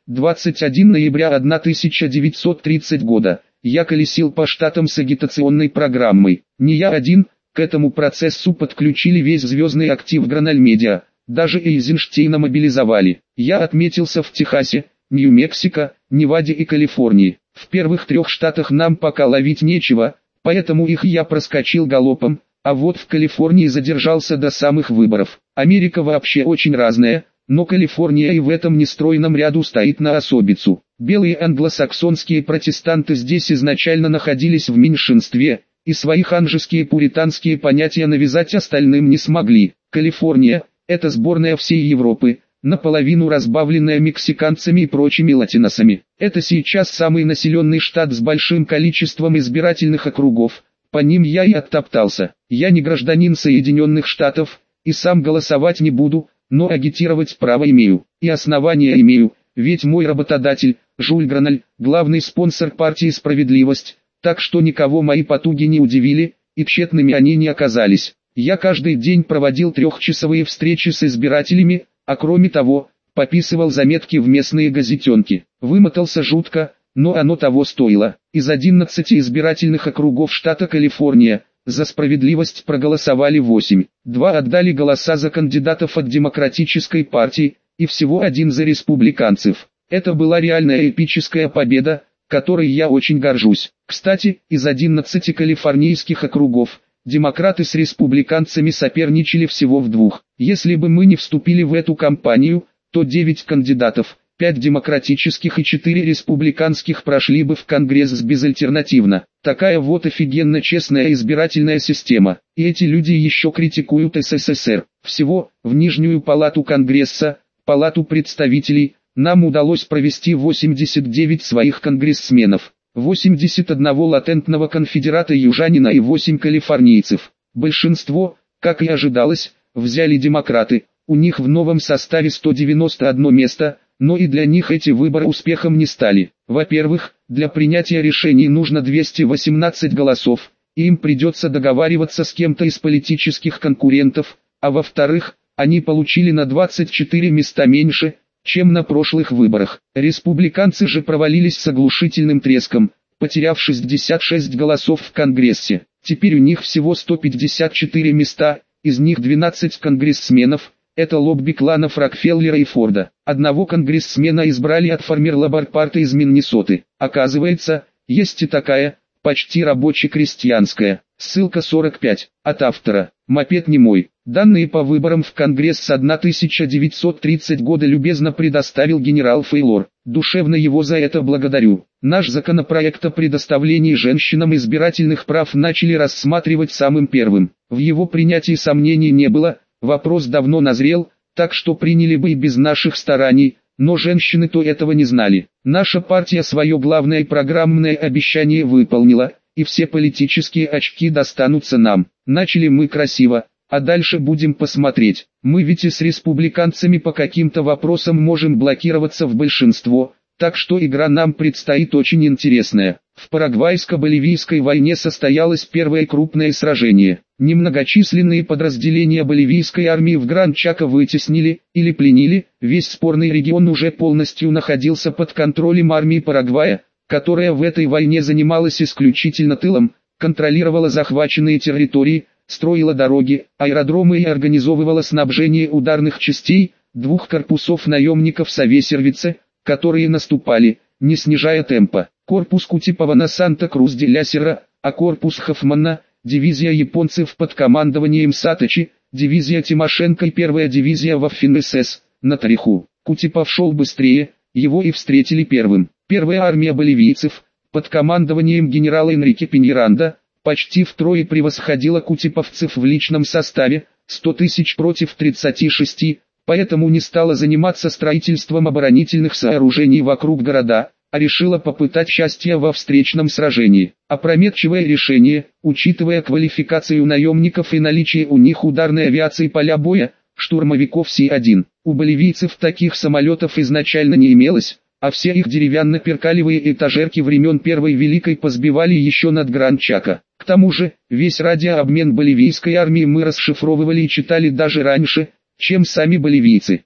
двадцать первого ноября тысяча девятьсот тридцатого года. Я колесил по штатам с агитационной программой. Не я один, к этому процессу подключили весь звездный актив Гранальмедиа, даже Эйзенштейна мобилизовали. Я отметился в Техасе, Нью-Мексико, Неваде и Калифорнии. В первых трех штатах нам пока ловить нечего, поэтому их я проскочил галопом, а вот в Калифорнии задержался до самых выборов. Америка вообще очень разная, но Калифорния и в этом нестройном ряду стоит на особицу. Белые англосаксонские протестанты здесь изначально находились в меньшинстве, и свои ханжеские пуританские понятия навязать остальным не смогли. Калифорния – это сборная всей Европы, наполовину разбавленная мексиканцами и прочими латиносами. Это сейчас самый населенный штат с большим количеством избирательных округов, по ним я и оттоптался. Я не гражданин Соединенных Штатов, и сам голосовать не буду, но агитировать право имею, и основания имею, ведь мой работодатель, Жюль Граналь, главный спонсор партии «Справедливость», так что никого мои потуги не удивили, и тщетными они не оказались. Я каждый день проводил трехчасовые встречи с избирателями, а кроме того, пописывал заметки в местные газетенки. Вымотался жутко, но оно того стоило. Из одиннадцати избирательных округов штата Калифорния, за «Справедливость» проголосовали восемь. Два отдали голоса за кандидатов от Демократической партии, и всего один за республиканцев. Это была реальная эпическая победа, которой я очень горжусь. Кстати, из одиннадцати калифорнийских округов, демократы с республиканцами соперничали всего в двух. Если бы мы не вступили в эту кампанию, то девять кандидатов, пять демократических и четыре республиканских прошли бы в Конгресс безальтернативно. Такая вот офигенно честная избирательная система. И эти люди еще критикуют СССР. Всего, в Нижнюю палату Конгресса, Палату представителей, нам удалось провести восемьдесят девять своих конгрессменов, восемьдесят один латентного конфедерата-южанина и восемь калифорнийцев. Большинство, как и ожидалось, взяли демократы, у них в новом составе сто девяносто одно место, но и для них эти выборы успехом не стали. Во-первых, для принятия решений нужно двести восемнадцать голосов, и им придется договариваться с кем-то из политических конкурентов, а во-вторых, они получили на двадцать четыре места меньше, чем на прошлых выборах. Республиканцы же провалились с оглушительным треском, потеряв шестьдесят шесть голосов в Конгрессе. Теперь у них всего сто пятьдесят четыре места, из них двенадцать конгрессменов, это лобби кланов Рокфеллера и Форда. Одного конгрессмена избрали от фармер-лабор-парта из Миннесоты. Оказывается, есть и такая, почти рабоче-крестьянская. Ссылка сорок пять, от автора. Мопед не мой. Данные по выборам в Конгресс с тысяча девятьсот тридцатого года любезно предоставил генерал Фейлор. Душевно его за это благодарю. Наш законопроект о предоставлении женщинам избирательных прав начали рассматривать самым первым. В его принятии сомнений не было, вопрос давно назрел, так что приняли бы и без наших стараний, но женщины-то этого не знали. Наша партия свое главное программное обещание выполнила, и все политические очки достанутся нам. Начали мы красиво, а дальше будем посмотреть. Мы ведь и с республиканцами по каким-то вопросам можем блокироваться в большинство, так что игра нам предстоит очень интересная. В Парагвайско-Боливийской войне состоялось первое крупное сражение. Немногочисленные подразделения боливийской армии в Гран-Чако вытеснили, или пленили, весь спорный регион уже полностью находился под контролем армии Парагвая, которая в этой войне занималась исключительно тылом, контролировала захваченные территории, строила дороги, аэродромы и организовывала снабжение ударных частей, двух корпусов наемников Савесервице, которые наступали, не снижая темпа. Корпус Кутипова на Санта-Крус-де-Ля-Сера, а корпус Хоффмана, дивизия японцев под командованием Саточи, дивизия Тимошенко и первая дивизия Ваффен-эс эс, на Тариху. Кутипов шел быстрее, его и встретили первым. Первая армия боливийцев, под командованием генерала Энрике Пиньеранда, почти втрое превосходила кутиповцев в личном составе, сто тысяч против тридцати шести, поэтому не стала заниматься строительством оборонительных сооружений вокруг города, а решила попытать счастье во встречном сражении. Опрометчивое решение, учитывая квалификацию наемников и наличие у них ударной авиации поля боя, штурмовиков Си один. У боливийцев таких самолетов изначально не имелось, а все их деревянно-перкалевые этажерки времен Первой Великой позбивали еще над Гран-Чако. К тому же, весь радиообмен боливийской армии мы расшифровывали и читали даже раньше, чем сами боливийцы.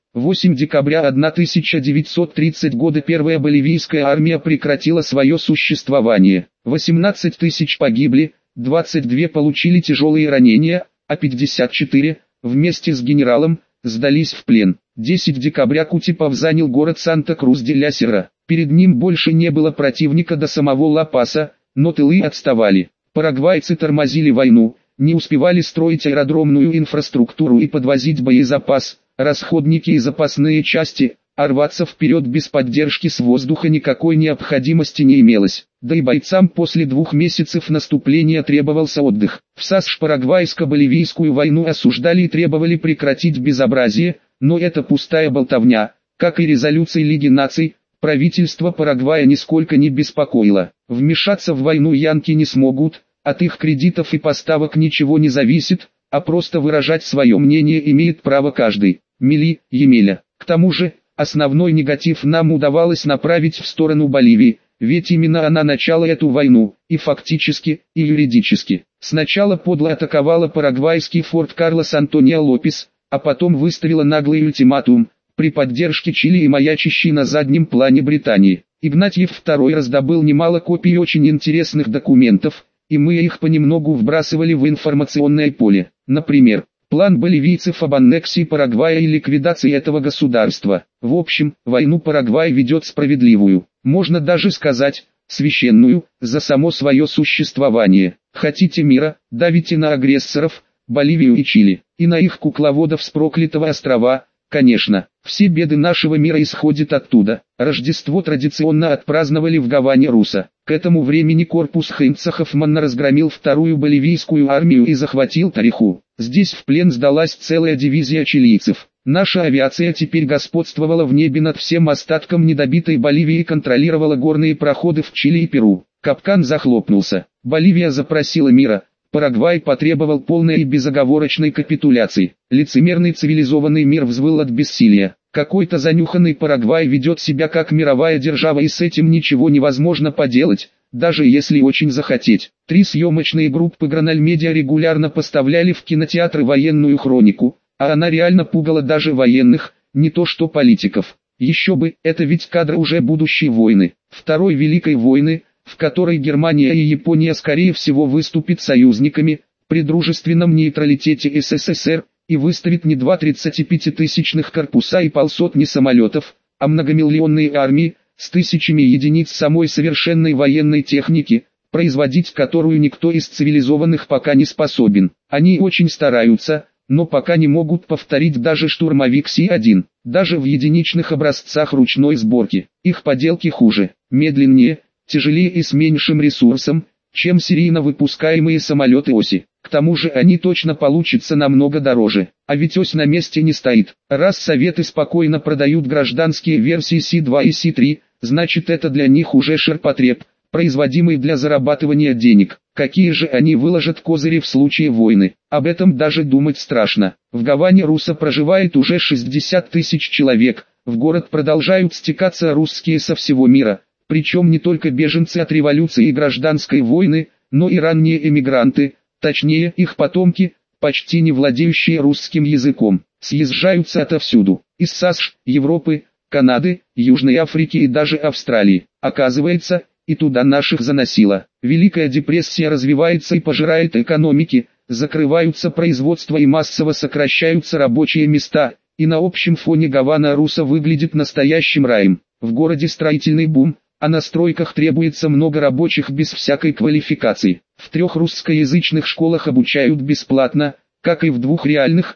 восьмого декабря тысяча девятьсот тридцатого года первая боливийская армия прекратила свое существование. восемнадцать тысяч погибли, двадцать два получили тяжелые ранения, а пятьдесят четыре, вместе с генералом, сдались в плен. десятого декабря Кутипов занял город Санта-Крус-де-ля-Сьерра. Перед ним больше не было противника до самого Ла-Паса, но тылы отставали. Парагвайцы тормозили войну, не успевали строить аэродромную инфраструктуру и подвозить боезапас, расходники и запасные части, а рваться вперед без поддержки с воздуха никакой необходимости не имелось. Да и бойцам после двух месяцев наступления требовался отдых. В САСШ парагвайско-боливийскую войну осуждали и требовали прекратить безобразие, но это пустая болтовня, как и резолюции Лиги наций. Правительство Парагвая нисколько не беспокоило. Вмешаться в войну янки не смогут, от их кредитов и поставок ничего не зависит, а просто выражать свое мнение имеет право каждый. Мили, Емеля. К тому же, основной негатив нам удавалось направить в сторону Боливии, ведь именно она начала эту войну, и фактически, и юридически. Сначала подло атаковала парагвайский форт Карлос Антонио Лопес, а потом выставила наглый ультиматум, при поддержке Чили и маячащей на заднем плане Британии. Игнатьев второй раздобыл немало копий очень интересных документов, и мы их понемногу вбрасывали в информационное поле. Например, план боливийцев об аннексии Парагвая и ликвидации этого государства. В общем, войну Парагвай ведет справедливую, можно даже сказать, священную, за само свое существование. Хотите мира, давите на агрессоров, Боливию и Чили, и на их кукловодов с проклятого острова. Конечно, все беды нашего мира исходят оттуда. Рождество традиционно отпраздновали в Гаване Руса. К этому времени корпус Хейнца Хоффмана разгромил вторую боливийскую армию и захватил Тариху. Здесь в плен сдалась целая дивизия чилийцев. Наша авиация теперь господствовала в небе над всем остатком недобитой Боливии и контролировала горные проходы в Чили и Перу. Капкан захлопнулся. Боливия запросила мира. Парагвай потребовал полной и безоговорочной капитуляции. Лицемерный цивилизованный мир взвыл от бессилия. Какой-то занюханный Парагвай ведет себя как мировая держава, и с этим ничего невозможно поделать, даже если очень захотеть. Три съемочные группы Граналь Медиа регулярно поставляли в кинотеатры военную хронику, а она реально пугала даже военных, не то что политиков. Еще бы, это ведь кадры уже будущей войны, Второй Великой войны, в которой Германия и Япония скорее всего выступят союзниками, при дружественном нейтралитете СССР, и выставит не два тридцатипятитысячных корпуса и полсотни самолетов, а многомиллионные армии, с тысячами единиц самой совершенной военной техники, производить которую никто из цивилизованных пока не способен. Они очень стараются, но пока не могут повторить даже штурмовик Си один, даже в единичных образцах ручной сборки. Их поделки хуже, медленнее, тяжелее и с меньшим ресурсом, чем серийно выпускаемые самолеты оси. К тому же они точно получатся намного дороже. А ведь ось на месте не стоит. Раз Советы спокойно продают гражданские версии Си два и Си три, значит это для них уже ширпотреб, производимый для зарабатывания денег. Какие же они выложат козыри в случае войны? Об этом даже думать страшно. В Гаване Руса проживает уже шестьдесят тысяч человек. В город продолжают стекаться русские со всего мира. Причем не только беженцы от революции и гражданской войны, но и ранние эмигранты, точнее их потомки, почти не владеющие русским языком, съезжаются отовсюду, из САСШ, Европы, Канады, Южной Африки и даже Австралии. Оказывается, и туда наших заносило. Великая депрессия развивается и пожирает экономики, закрываются производства и массово сокращаются рабочие места, и на общем фоне Гавана Руса выглядит настоящим раем. В городе строительный бум, а на стройках требуется много рабочих без всякой квалификации. В трех русскоязычных школах обучают бесплатно, как и в двух реальных,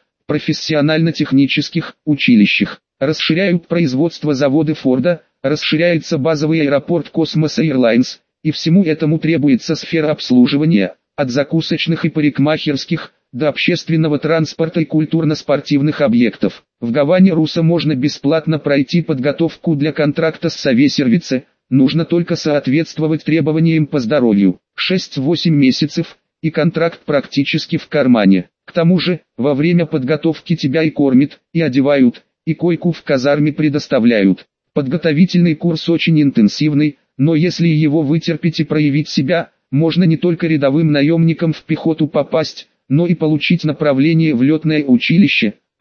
профессионально-технических, училищах. Расширяют производство заводы Форда, расширяется базовый аэропорт Космос Airlines, и всему этому требуется сфера обслуживания, от закусочных и парикмахерских, до общественного транспорта и культурно-спортивных объектов. В Гаване Руса можно бесплатно пройти подготовку для контракта с Совесервице, нужно только соответствовать требованиям по здоровью. шесть-восемь месяцев, и контракт практически в кармане. К тому же, во время подготовки тебя и кормят, и одевают, и койку в казарме предоставляют. Подготовительный курс очень интенсивный, но если его вытерпеть и проявить себя, можно не только рядовым наемникам в пехоту попасть, но и получить направление в летное училище,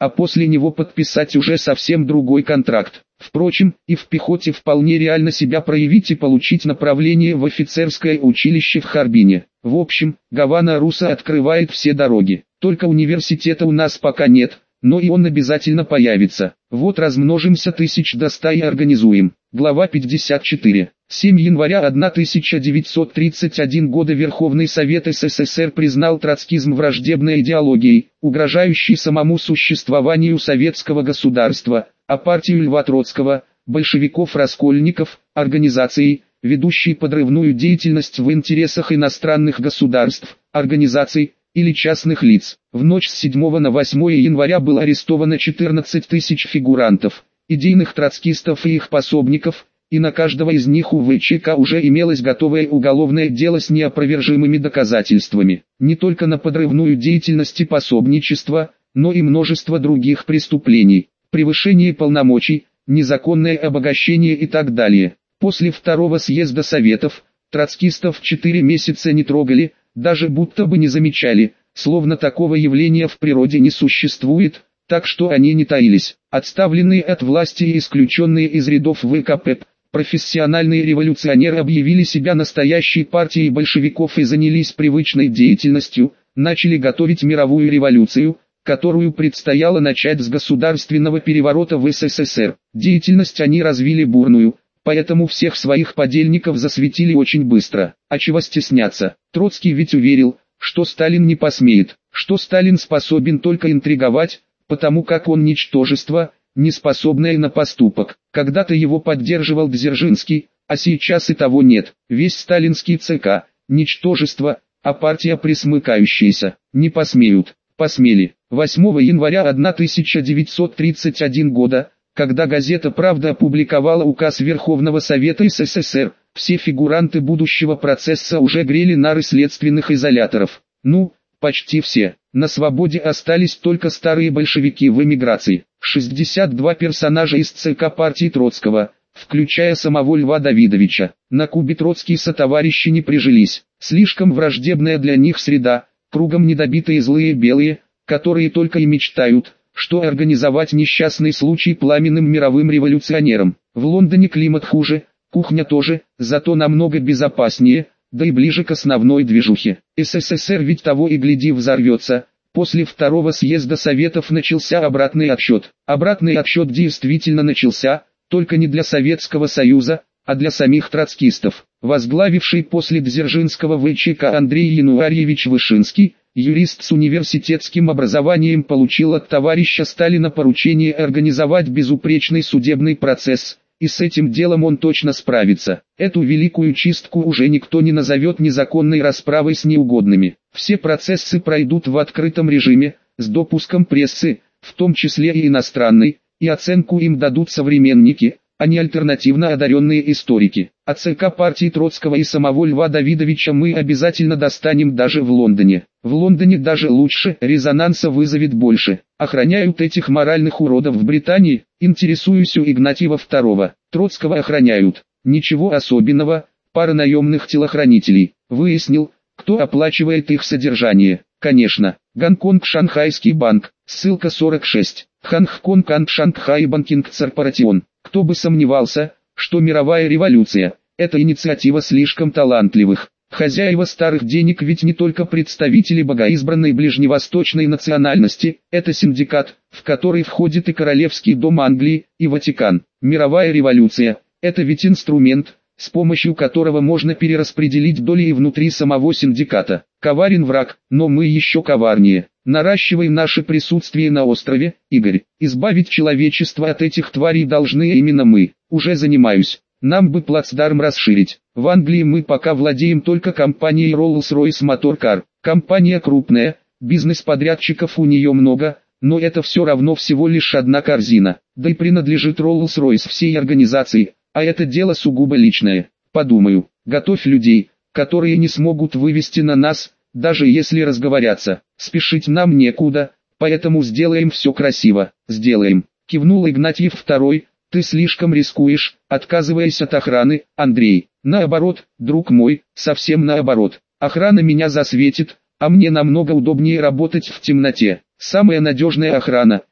а после него подписать уже совсем другой контракт. Впрочем, и в пехоте вполне реально себя проявить и получить направление в офицерское училище в Харбине. В общем, Гавана Руса открывает все дороги. Только университета у нас пока нет, но и он обязательно появится. Вот размножимся тысяч до ста и организуем. Глава пятьдесят четыре. седьмого января тысяча девятьсот тридцать первого года Верховный Совет СССР признал троцкизм враждебной идеологией, угрожающей самому существованию советского государства, а партию Льва Троцкого, большевиков-раскольников, организацией, ведущей подрывную деятельность в интересах иностранных государств, организаций или частных лиц. В ночь с седьмого на восьмое января было арестовано четырнадцать тысяч фигурантов, идейных троцкистов и их пособников, и на каждого из них у ВЧК уже имелось готовое уголовное дело с неопровержимыми доказательствами. Не только на подрывную деятельность и пособничество, но и множество других преступлений, превышение полномочий, незаконное обогащение и так далее. После второго съезда Советов, троцкистов четыре месяца не трогали, даже будто бы не замечали, словно такого явления в природе не существует, так что они не таились. Отставленные от власти и исключенные из рядов ВКП, профессиональные революционеры объявили себя настоящей партией большевиков и занялись привычной деятельностью, начали готовить мировую революцию, которую предстояло начать с государственного переворота в СССР. Деятельность они развили бурную, поэтому всех своих подельников засветили очень быстро. А чего стесняться? Троцкий ведь уверил, что Сталин не посмеет, что Сталин способен только интриговать, потому как он ничтожество, не способное на поступок. Когда-то его поддерживал Дзержинский, а сейчас и того нет. Весь сталинский ЦК – ничтожество, а партия присмыкающаяся. Не посмеют. Посмели. восьмого января тысяча девятьсот тридцать первого года, когда газета «Правда» опубликовала указ Верховного Совета СССР, все фигуранты будущего процесса уже грели нары следственных изоляторов. Ну, почти все. На свободе остались только старые большевики в эмиграции. шестьдесят два персонажа из ЦК партии Троцкого, включая самого Льва Давидовича. На Кубе Троцкие сотоварищи не прижились. Слишком враждебная для них среда, кругом недобитые злые белые, которые только и мечтают, что организовать несчастный случай пламенным мировым революционерам. В Лондоне климат хуже, кухня тоже, зато намного безопаснее, да и ближе к основной движухе. СССР ведь того и гляди взорвется. После второго съезда Советов начался обратный отсчет. Обратный отсчет действительно начался, только не для Советского Союза, а для самих троцкистов. Возглавивший после Дзержинского ВЧК Андрей Януарьевич Вышинский, юрист с университетским образованием, получил от товарища Сталина поручение организовать безупречный судебный процесс, и с этим делом он точно справится. Эту великую чистку уже никто не назовет незаконной расправой с неугодными. Все процессы пройдут в открытом режиме, с допуском прессы, в том числе и иностранной, и оценку им дадут современники, а не альтернативно одаренные историки. От ЦК партии Троцкого и самого Льва Давидовича мы обязательно достанем даже в Лондоне. В Лондоне даже лучше, резонанса вызовет больше. Охраняют этих моральных уродов в Британии, интересуюсь у Игнатьева второго. Троцкого охраняют. Ничего особенного, пара наемных телохранителей. Выяснил, кто оплачивает их содержание. Конечно, Гонконг-Шанхайский банк, ссылка сорок шесть. Ханг-Конг энд Шанхай Банкинг Корпоратион. Кто бы сомневался, что мировая революция – это инициатива слишком талантливых. Хозяева старых денег ведь не только представители богоизбранной ближневосточной национальности, это синдикат, в который входит и Королевский дом Англии, и Ватикан. Мировая революция – это ведь инструмент, с помощью которого можно перераспределить доли и внутри самого синдиката. Коварен враг, но мы еще коварнее. Наращиваем наше присутствие на острове, Игорь. Избавить человечество от этих тварей должны именно мы. Уже занимаюсь. Нам бы плацдарм расширить. В Англии мы пока владеем только компанией Rolls-Royce Motor Car. Компания крупная, бизнес-подрядчиков у нее много, но это все равно всего лишь одна корзина. Да и принадлежит Rolls-Royce всей организации, а это дело сугубо личное. Подумаю, готовь людей, которые не смогут вывести на нас, даже если разговорятся. Спешить нам некуда, поэтому сделаем все красиво. Сделаем. Кивнул Игнатьев второй. Ты слишком рискуешь, отказываясь от охраны, Андрей. Наоборот, друг мой, совсем наоборот. Охрана меня засветит, а мне намного удобнее работать в темноте. Самая надежная охрана,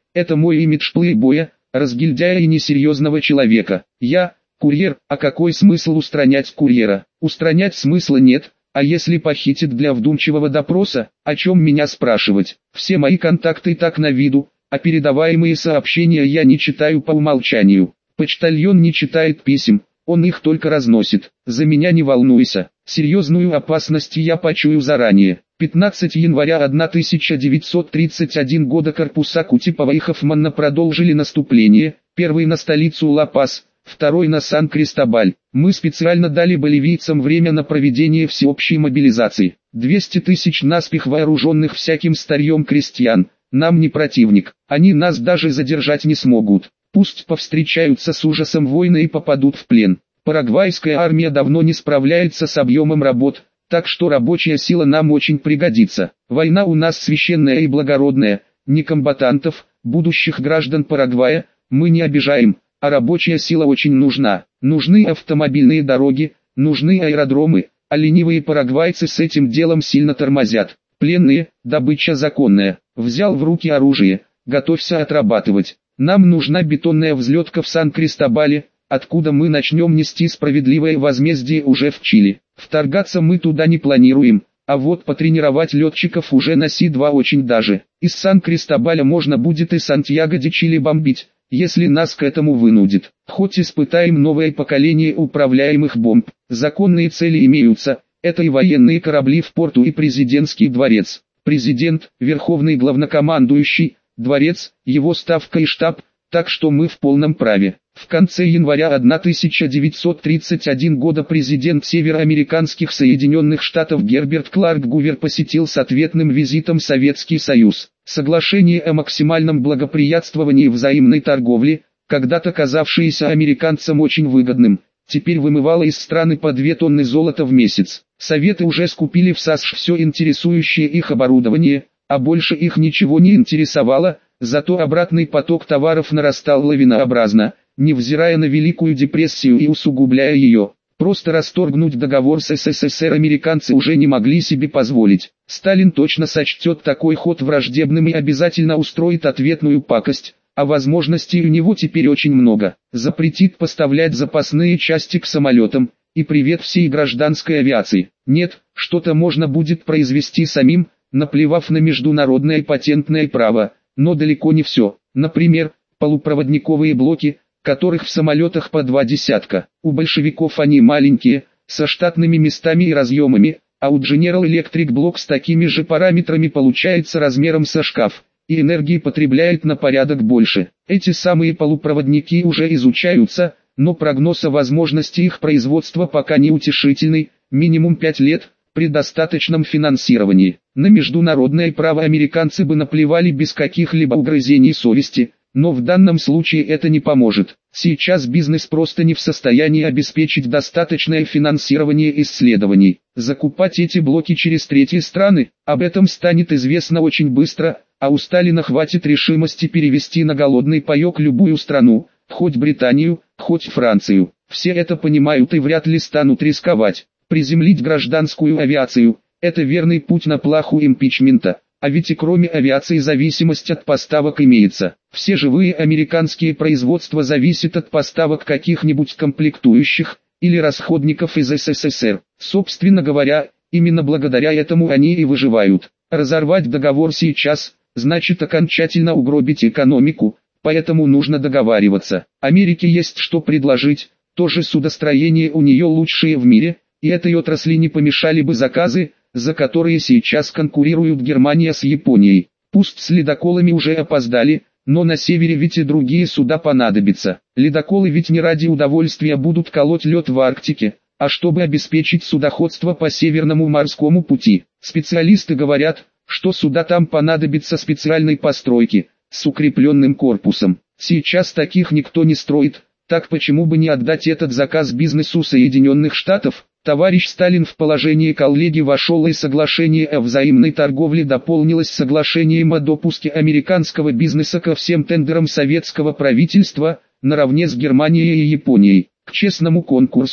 Это мой имидж плейбоя, разгильдяя и несерьезного человека. Я, курьер, а какой смысл устранять курьера? Устранять смысла нет, а если похитит для вдумчивого допроса, о чем меня спрашивать? Все мои контакты так на виду, а передаваемые сообщения я не читаю по умолчанию. Почтальон не читает писем, он их только разносит. За меня не волнуйся, серьезную опасность я почую заранее. пятнадцатого января тысяча девятьсот тридцать первого года корпуса Кутепова и Хоффмана продолжили наступление, первый на столицу Ла-Пас, второй на Сан-Кристобаль. Мы специально дали боливийцам время на проведение всеобщей мобилизации. двести тысяч наспех вооруженных всяким старьем крестьян, нам не противник, они нас даже задержать не смогут. Пусть повстречаются с ужасом войны и попадут в плен. Парагвайская армия давно не справляется с объемом работ, так что рабочая сила нам очень пригодится. Война у нас священная и благородная, не комбатантов, будущих граждан Парагвая, мы не обижаем, а рабочая сила очень нужна. Нужны автомобильные дороги, нужны аэродромы, а ленивые парагвайцы с этим делом сильно тормозят. Пленные, добыча законная, взял в руки оружие, готовься отрабатывать. Нам нужна бетонная взлетка в Сан-Кристобале, откуда мы начнем нести справедливое возмездие уже в Чили. Вторгаться мы туда не планируем, а вот потренировать летчиков уже на Си два очень даже. Из Сан-Кристобаля можно будет и Сантьяго-де-Чили бомбить, если нас к этому вынудит. Хоть испытаем новое поколение управляемых бомб, законные цели имеются, это и военные корабли в порту и президентский дворец. Президент, верховный главнокомандующий, дворец, его ставка и штаб, так что мы в полном праве. В конце января тысяча девятьсот тридцать первого года президент североамериканских Соединенных Штатов Герберт Кларк Гувер посетил с ответным визитом Советский Союз. Соглашение о максимальном благоприятствовании взаимной торговли, когда-то казавшееся американцам очень выгодным, теперь вымывало из страны по две тонны золота в месяц. Советы уже скупили в САСШ все интересующее их оборудование, а больше их ничего не интересовало, зато обратный поток товаров нарастал лавинообразно, невзирая на Великую депрессию и усугубляя ее. Просто расторгнуть договор с СССР американцы уже не могли себе позволить. Сталин точно сочтет такой ход враждебным и обязательно устроит ответную пакость, а возможностей у него теперь очень много. Запретит поставлять запасные части к самолетам, и привет всей гражданской авиации. Нет, что-то можно будет произвести самим, наплевав на международное патентное право, но далеко не все. Например, полупроводниковые блоки, которых в самолетах по два десятка. У большевиков они маленькие, со штатными местами и разъемами, а у General Electric блок с такими же параметрами получается размером со шкаф, и энергии потребляет на порядок больше. Эти самые полупроводники уже изучаются, но прогноз о возможности их производства пока не утешительный, минимум пять лет, при достаточном финансировании. На международное право американцы бы наплевали без каких-либо угрызений совести, но в данном случае это не поможет. Сейчас бизнес просто не в состоянии обеспечить достаточное финансирование исследований. Закупать эти блоки через третьи страны, об этом станет известно очень быстро, а у Сталина хватит решимости перевести на голодный паек любую страну, хоть Британию, хоть Францию. Все это понимают и вряд ли станут рисковать. Приземлить гражданскую авиацию – это верный путь на плаху импичмента. А ведь и кроме авиации зависимость от поставок имеется. Все живые американские производства зависят от поставок каких-нибудь комплектующих или расходников из СССР. Собственно говоря, именно благодаря этому они и выживают. Разорвать договор сейчас – значит окончательно угробить экономику, поэтому нужно договариваться. Америке есть что предложить, тоже судостроение у нее лучшее в мире, и этой отрасли не помешали бы заказы, за которые сейчас конкурируют Германия с Японией. Пусть с ледоколами уже опоздали, но на севере ведь и другие суда понадобятся. Ледоколы ведь не ради удовольствия будут колоть лед в Арктике, а чтобы обеспечить судоходство по Северному морскому пути. Специалисты говорят, что суда там понадобятся специальной постройки, с укрепленным корпусом. Сейчас таких никто не строит, так почему бы не отдать этот заказ бизнесу Соединенных Штатов? Товарищ Сталин в положении коллеги вошел, и соглашение о взаимной торговле дополнилось соглашением о допуске американского бизнеса ко всем тендерам советского правительства, наравне с Германией и Японией. К честному конкурсу,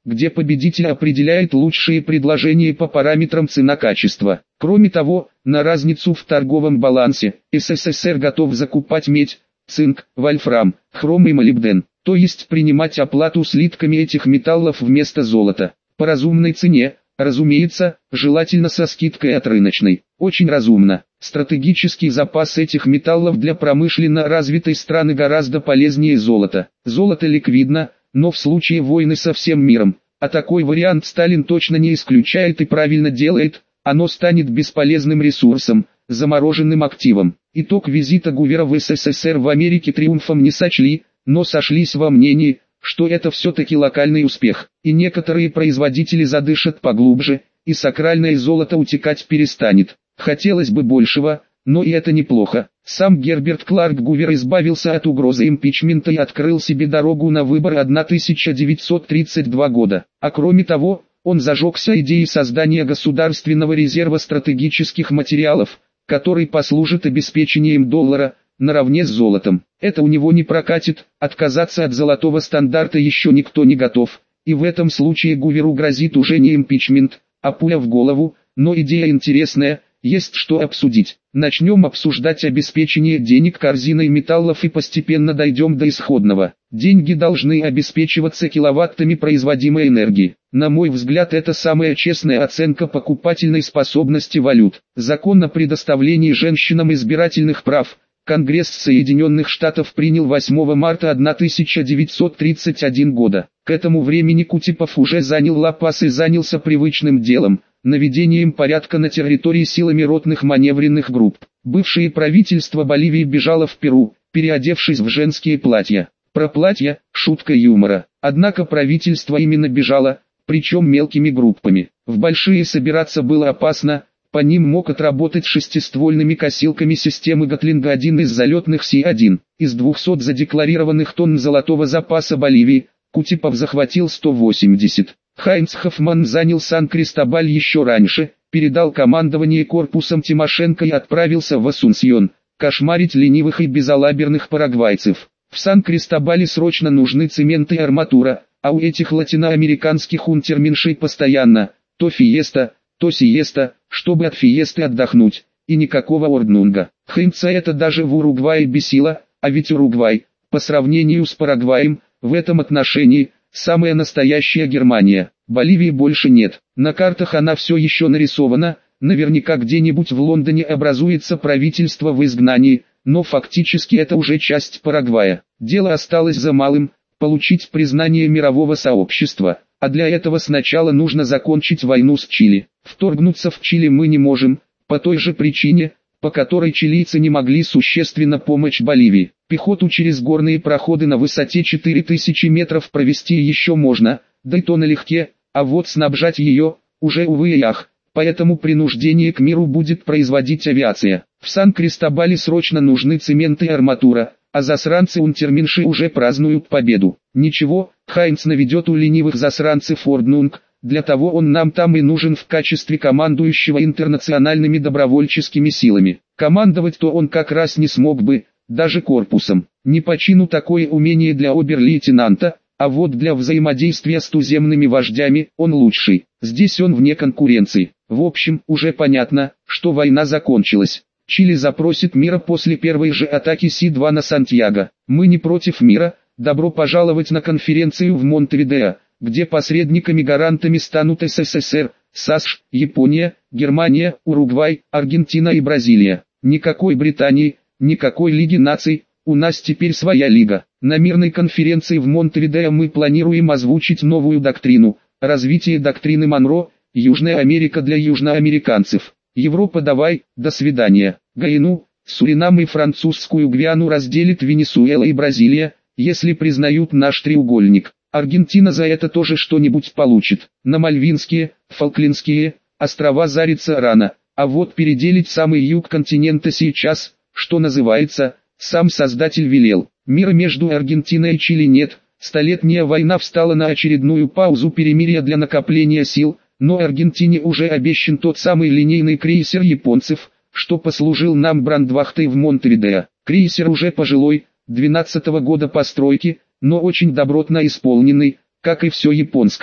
где победитель определяет лучшие предложения по параметрам цена-качество. Кроме того, на разницу в торговом балансе, СССР готов закупать медь, цинк, вольфрам, хром и молибден, то есть принимать оплату слитками этих металлов вместо золота. По разумной цене, разумеется, желательно со скидкой от рыночной. Очень разумно. Стратегический запас этих металлов для промышленно развитой страны гораздо полезнее золота. Золото ликвидно, но в случае войны со всем миром, а такой вариант Сталин точно не исключает и правильно делает, оно станет бесполезным ресурсом, замороженным активом. Итог визита Гувера в СССР в Америке триумфом не сочли, но сошлись во мнении, что это все-таки локальный успех, и некоторые производители задышат поглубже, и сакральное золото утекать перестанет. Хотелось бы большего, но и это неплохо. Сам Герберт Кларк Гувер избавился от угрозы импичмента и открыл себе дорогу на выборы тысяча девятьсот тридцать второго года. А кроме того, он зажегся идеей создания государственного резерва стратегических материалов, который послужит обеспечением доллара, наравне с золотом. Это у него не прокатит, отказаться от золотого стандарта еще никто не готов, и в этом случае Гуверу грозит уже не импичмент, а пуля в голову, но идея интересная, есть что обсудить. Начнем обсуждать обеспечение денег корзиной металлов и постепенно дойдем до исходного. Деньги должны обеспечиваться киловаттами производимой энергии. На мой взгляд, это самая честная оценка покупательной способности валют. Закон о предоставлении женщинам избирательных прав Конгресс Соединенных Штатов принял восьмого марта тысяча девятьсот тридцать первого года. К этому времени Кутепов уже занял Ла-Пас и занялся привычным делом – наведением порядка на территории силами ротных маневренных групп. Бывшее правительство Боливии бежало в Перу, переодевшись в женские платья. Про платья – шутка юмора. Однако правительство именно бежало, причем мелкими группами. В большие собираться было опасно, по ним мог отработать шестиствольными косилками системы Гатлинга один из залетных Си один. Из двухсот задекларированных тонн золотого запаса Боливии, Кутепов захватил сто восемьдесят. Хайнц Хоффман занял Сан-Кристобаль еще раньше, передал командование корпусом Тимошенко и отправился в Асунсьон, кошмарить ленивых и безалаберных парагвайцев. В Сан-Кристобале срочно нужны цемент и арматура, а у этих латиноамериканских унтерменшей постоянно, то фиеста, то сиеста, чтобы от фиесты отдохнуть, и никакого орднунга. Хайнца это даже в Уругвае бесило, а ведь Уругвай, по сравнению с Парагваем, в этом отношении – самая настоящая Германия. Боливии больше нет. На картах она все еще нарисована, наверняка где-нибудь в Лондоне образуется правительство в изгнании, но фактически это уже часть Парагвая. Дело осталось за малым – получить признание мирового сообщества, а для этого сначала нужно закончить войну с Чили. Вторгнуться в Чили мы не можем, по той же причине, по которой чилийцы не могли существенно помочь Боливии. Пехоту через горные проходы на высоте четыре тысячи метров провести еще можно, да и то налегке, а вот снабжать ее, уже увы и ах, поэтому принуждение к миру будет производить авиация. В Сан-Кристобале срочно нужны цемент и арматура, а засранцы-унтерменши уже празднуют победу. Ничего, Хайнц наведет у ленивых засранцев орднунг, для того он нам там и нужен в качестве командующего интернациональными добровольческими силами. Командовать-то он как раз не смог бы, даже корпусом. Не по чину такое умение для обер-лейтенанта, а вот для взаимодействия с туземными вождями он лучший. Здесь он вне конкуренции. В общем, уже понятно, что война закончилась. Чили запросит мира после первой же атаки Си два на Сантьяго. Мы не против мира, добро пожаловать на конференцию в Монтевидео, где посредниками-гарантами станут СССР, САСШ, Япония, Германия, Уругвай, Аргентина и Бразилия. Никакой Британии, никакой Лиги наций, у нас теперь своя лига. На мирной конференции в Монтевидео мы планируем озвучить новую доктрину, развитие доктрины Монро, Южная Америка для южноамериканцев. Европа давай, до свидания. Гайану, Суринам и французскую Гвиану разделит Венесуэла и Бразилия, если признают наш треугольник. Аргентина за это тоже что-нибудь получит. На Мальвинские, Фолклендские острова зариться рано, а вот переделить самый юг континента сейчас, что называется, сам Создатель велел. Мира между Аргентиной и Чили нет, столетняя война встала на очередную паузу перемирия для накопления сил, но Аргентине уже обещан тот самый линейный крейсер японцев, что послужил нам брандвахтой в Монтевидео. Крейсер уже пожилой, двенадцатого года постройки, но очень добротно исполненный, как и все японское.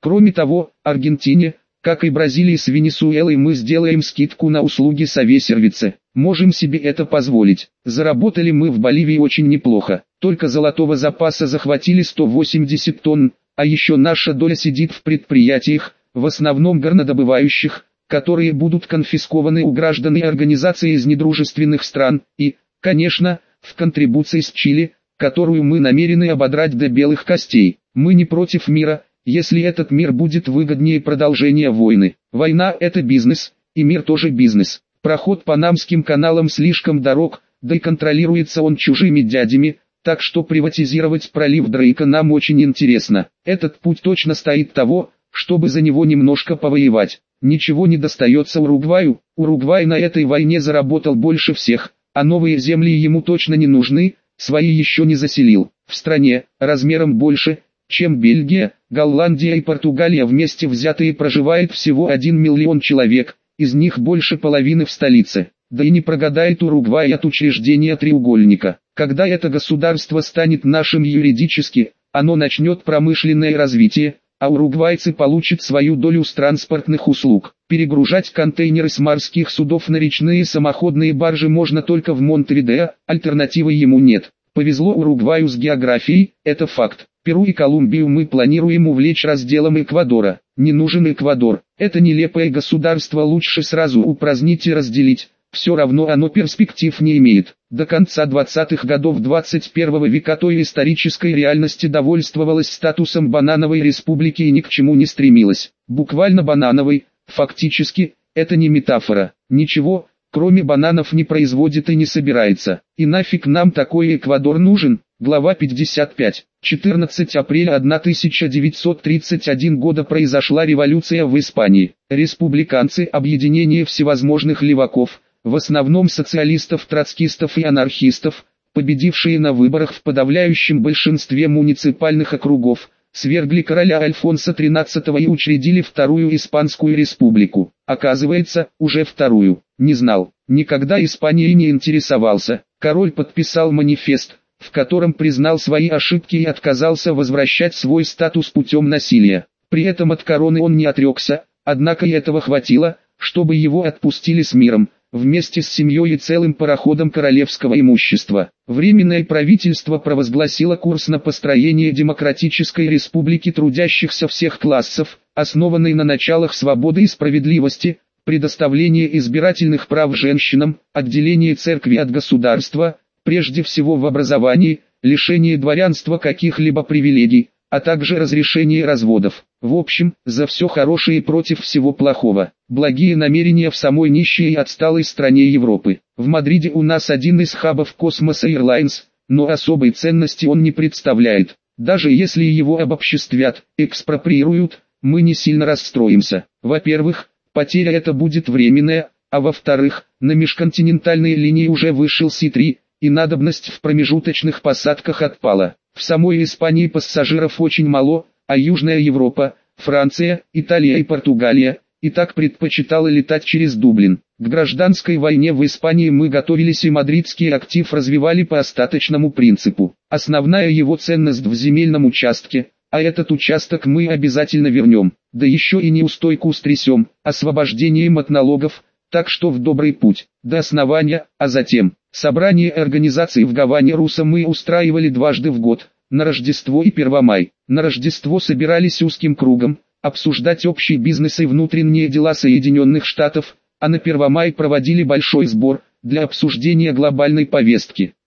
Кроме того, Аргентине, как и Бразилии с Венесуэлой, мы сделаем скидку на услуги сове-сервиса. Можем себе это позволить. Заработали мы в Боливии очень неплохо. Только золотого запаса захватили сто восемьдесят тонн, а еще наша доля сидит в предприятиях, в основном горнодобывающих, которые будут конфискованы у граждан и организаций из недружественных стран, и, конечно, в контрибуции с Чили, которую мы намерены ободрать до белых костей. Мы не против мира, если этот мир будет выгоднее продолжения войны. Война – это бизнес, и мир тоже бизнес. Проход по Панамским каналам слишком дорог, да и контролируется он чужими дядями, так что приватизировать пролив Дрейка нам очень интересно. Этот путь точно стоит того, чтобы за него немножко повоевать. Ничего не достается Уругваю, Уругвай на этой войне заработал больше всех, а новые земли ему точно не нужны, свои еще не заселил. В стране, размером больше, чем Бельгия, Голландия и Португалия вместе взятые, проживает всего один миллион человек, из них больше половины в столице. Да и не прогадает Уругвай от учреждения треугольника. Когда это государство станет нашим юридически, оно начнет промышленное развитие, а уругвайцы получат свою долю с транспортных услуг. Перегружать контейнеры с морских судов на речные самоходные баржи можно только в Монтевидео, альтернативы ему нет. Повезло Уругваю с географией, это факт. Перу и Колумбию мы планируем увлечь разделом Эквадора. Не нужен Эквадор. Это нелепое государство лучше сразу упразднить и разделить. Все равно оно перспектив не имеет. До конца двадцатых годов двадцать первого века той исторической реальности довольствовалась статусом банановой республики и ни к чему не стремилась. Буквально банановой, фактически, это не метафора. Ничего, кроме бананов не производит и не собирается. И нафиг нам такой Эквадор нужен? Глава пятьдесят пять. четырнадцатого апреля тысяча девятьсот тридцать первого года произошла революция в Испании. Республиканцы, объединение всевозможных леваков, в основном социалистов, троцкистов и анархистов, победившие на выборах в подавляющем большинстве муниципальных округов, свергли короля Альфонса тринадцатого и учредили Вторую Испанскую республику. Оказывается, уже вторую. Не знал, никогда Испанией не интересовался. Король подписал манифест, в котором признал свои ошибки и отказался возвращать свой статус путем насилия. При этом от короны он не отрекся, однако и этого хватило, чтобы его отпустили с миром, вместе с семьей и целым пароходом королевского имущества. Временное правительство провозгласило курс на построение демократической республики трудящихся всех классов, основанной на началах свободы и справедливости, предоставление избирательных прав женщинам, отделение церкви от государства, прежде всего в образовании, лишение дворянства каких-либо привилегий, а также разрешение разводов. В общем, за все хорошее и против всего плохого. Благие намерения в самой нищей и отсталой стране Европы. В Мадриде у нас один из хабов Космоса Airlines, но особой ценности он не представляет. Даже если его обобществят, экспроприируют, мы не сильно расстроимся. Во-первых, потеря эта будет временная, а во-вторых, на межконтинентальные линии уже вышел Си три, и надобность в промежуточных посадках отпала. В самой Испании пассажиров очень мало, а Южная Европа, Франция, Италия и Португалия, и так предпочитала летать через Дублин. К гражданской войне в Испании мы готовились и мадридский актив развивали по остаточному принципу. Основная его ценность в земельном участке, а этот участок мы обязательно вернем, да еще и неустойку стрясем, освобождением от налогов, так что в добрый путь, до основания, а затем, собрание организаций в Гаване Руса мы устраивали дважды в год, на Рождество и Первомай. На Рождество собирались узким кругом, обсуждать общий бизнес и внутренние дела Соединенных Штатов, а на Первомай проводили большой сбор, для обсуждения глобальной повестки.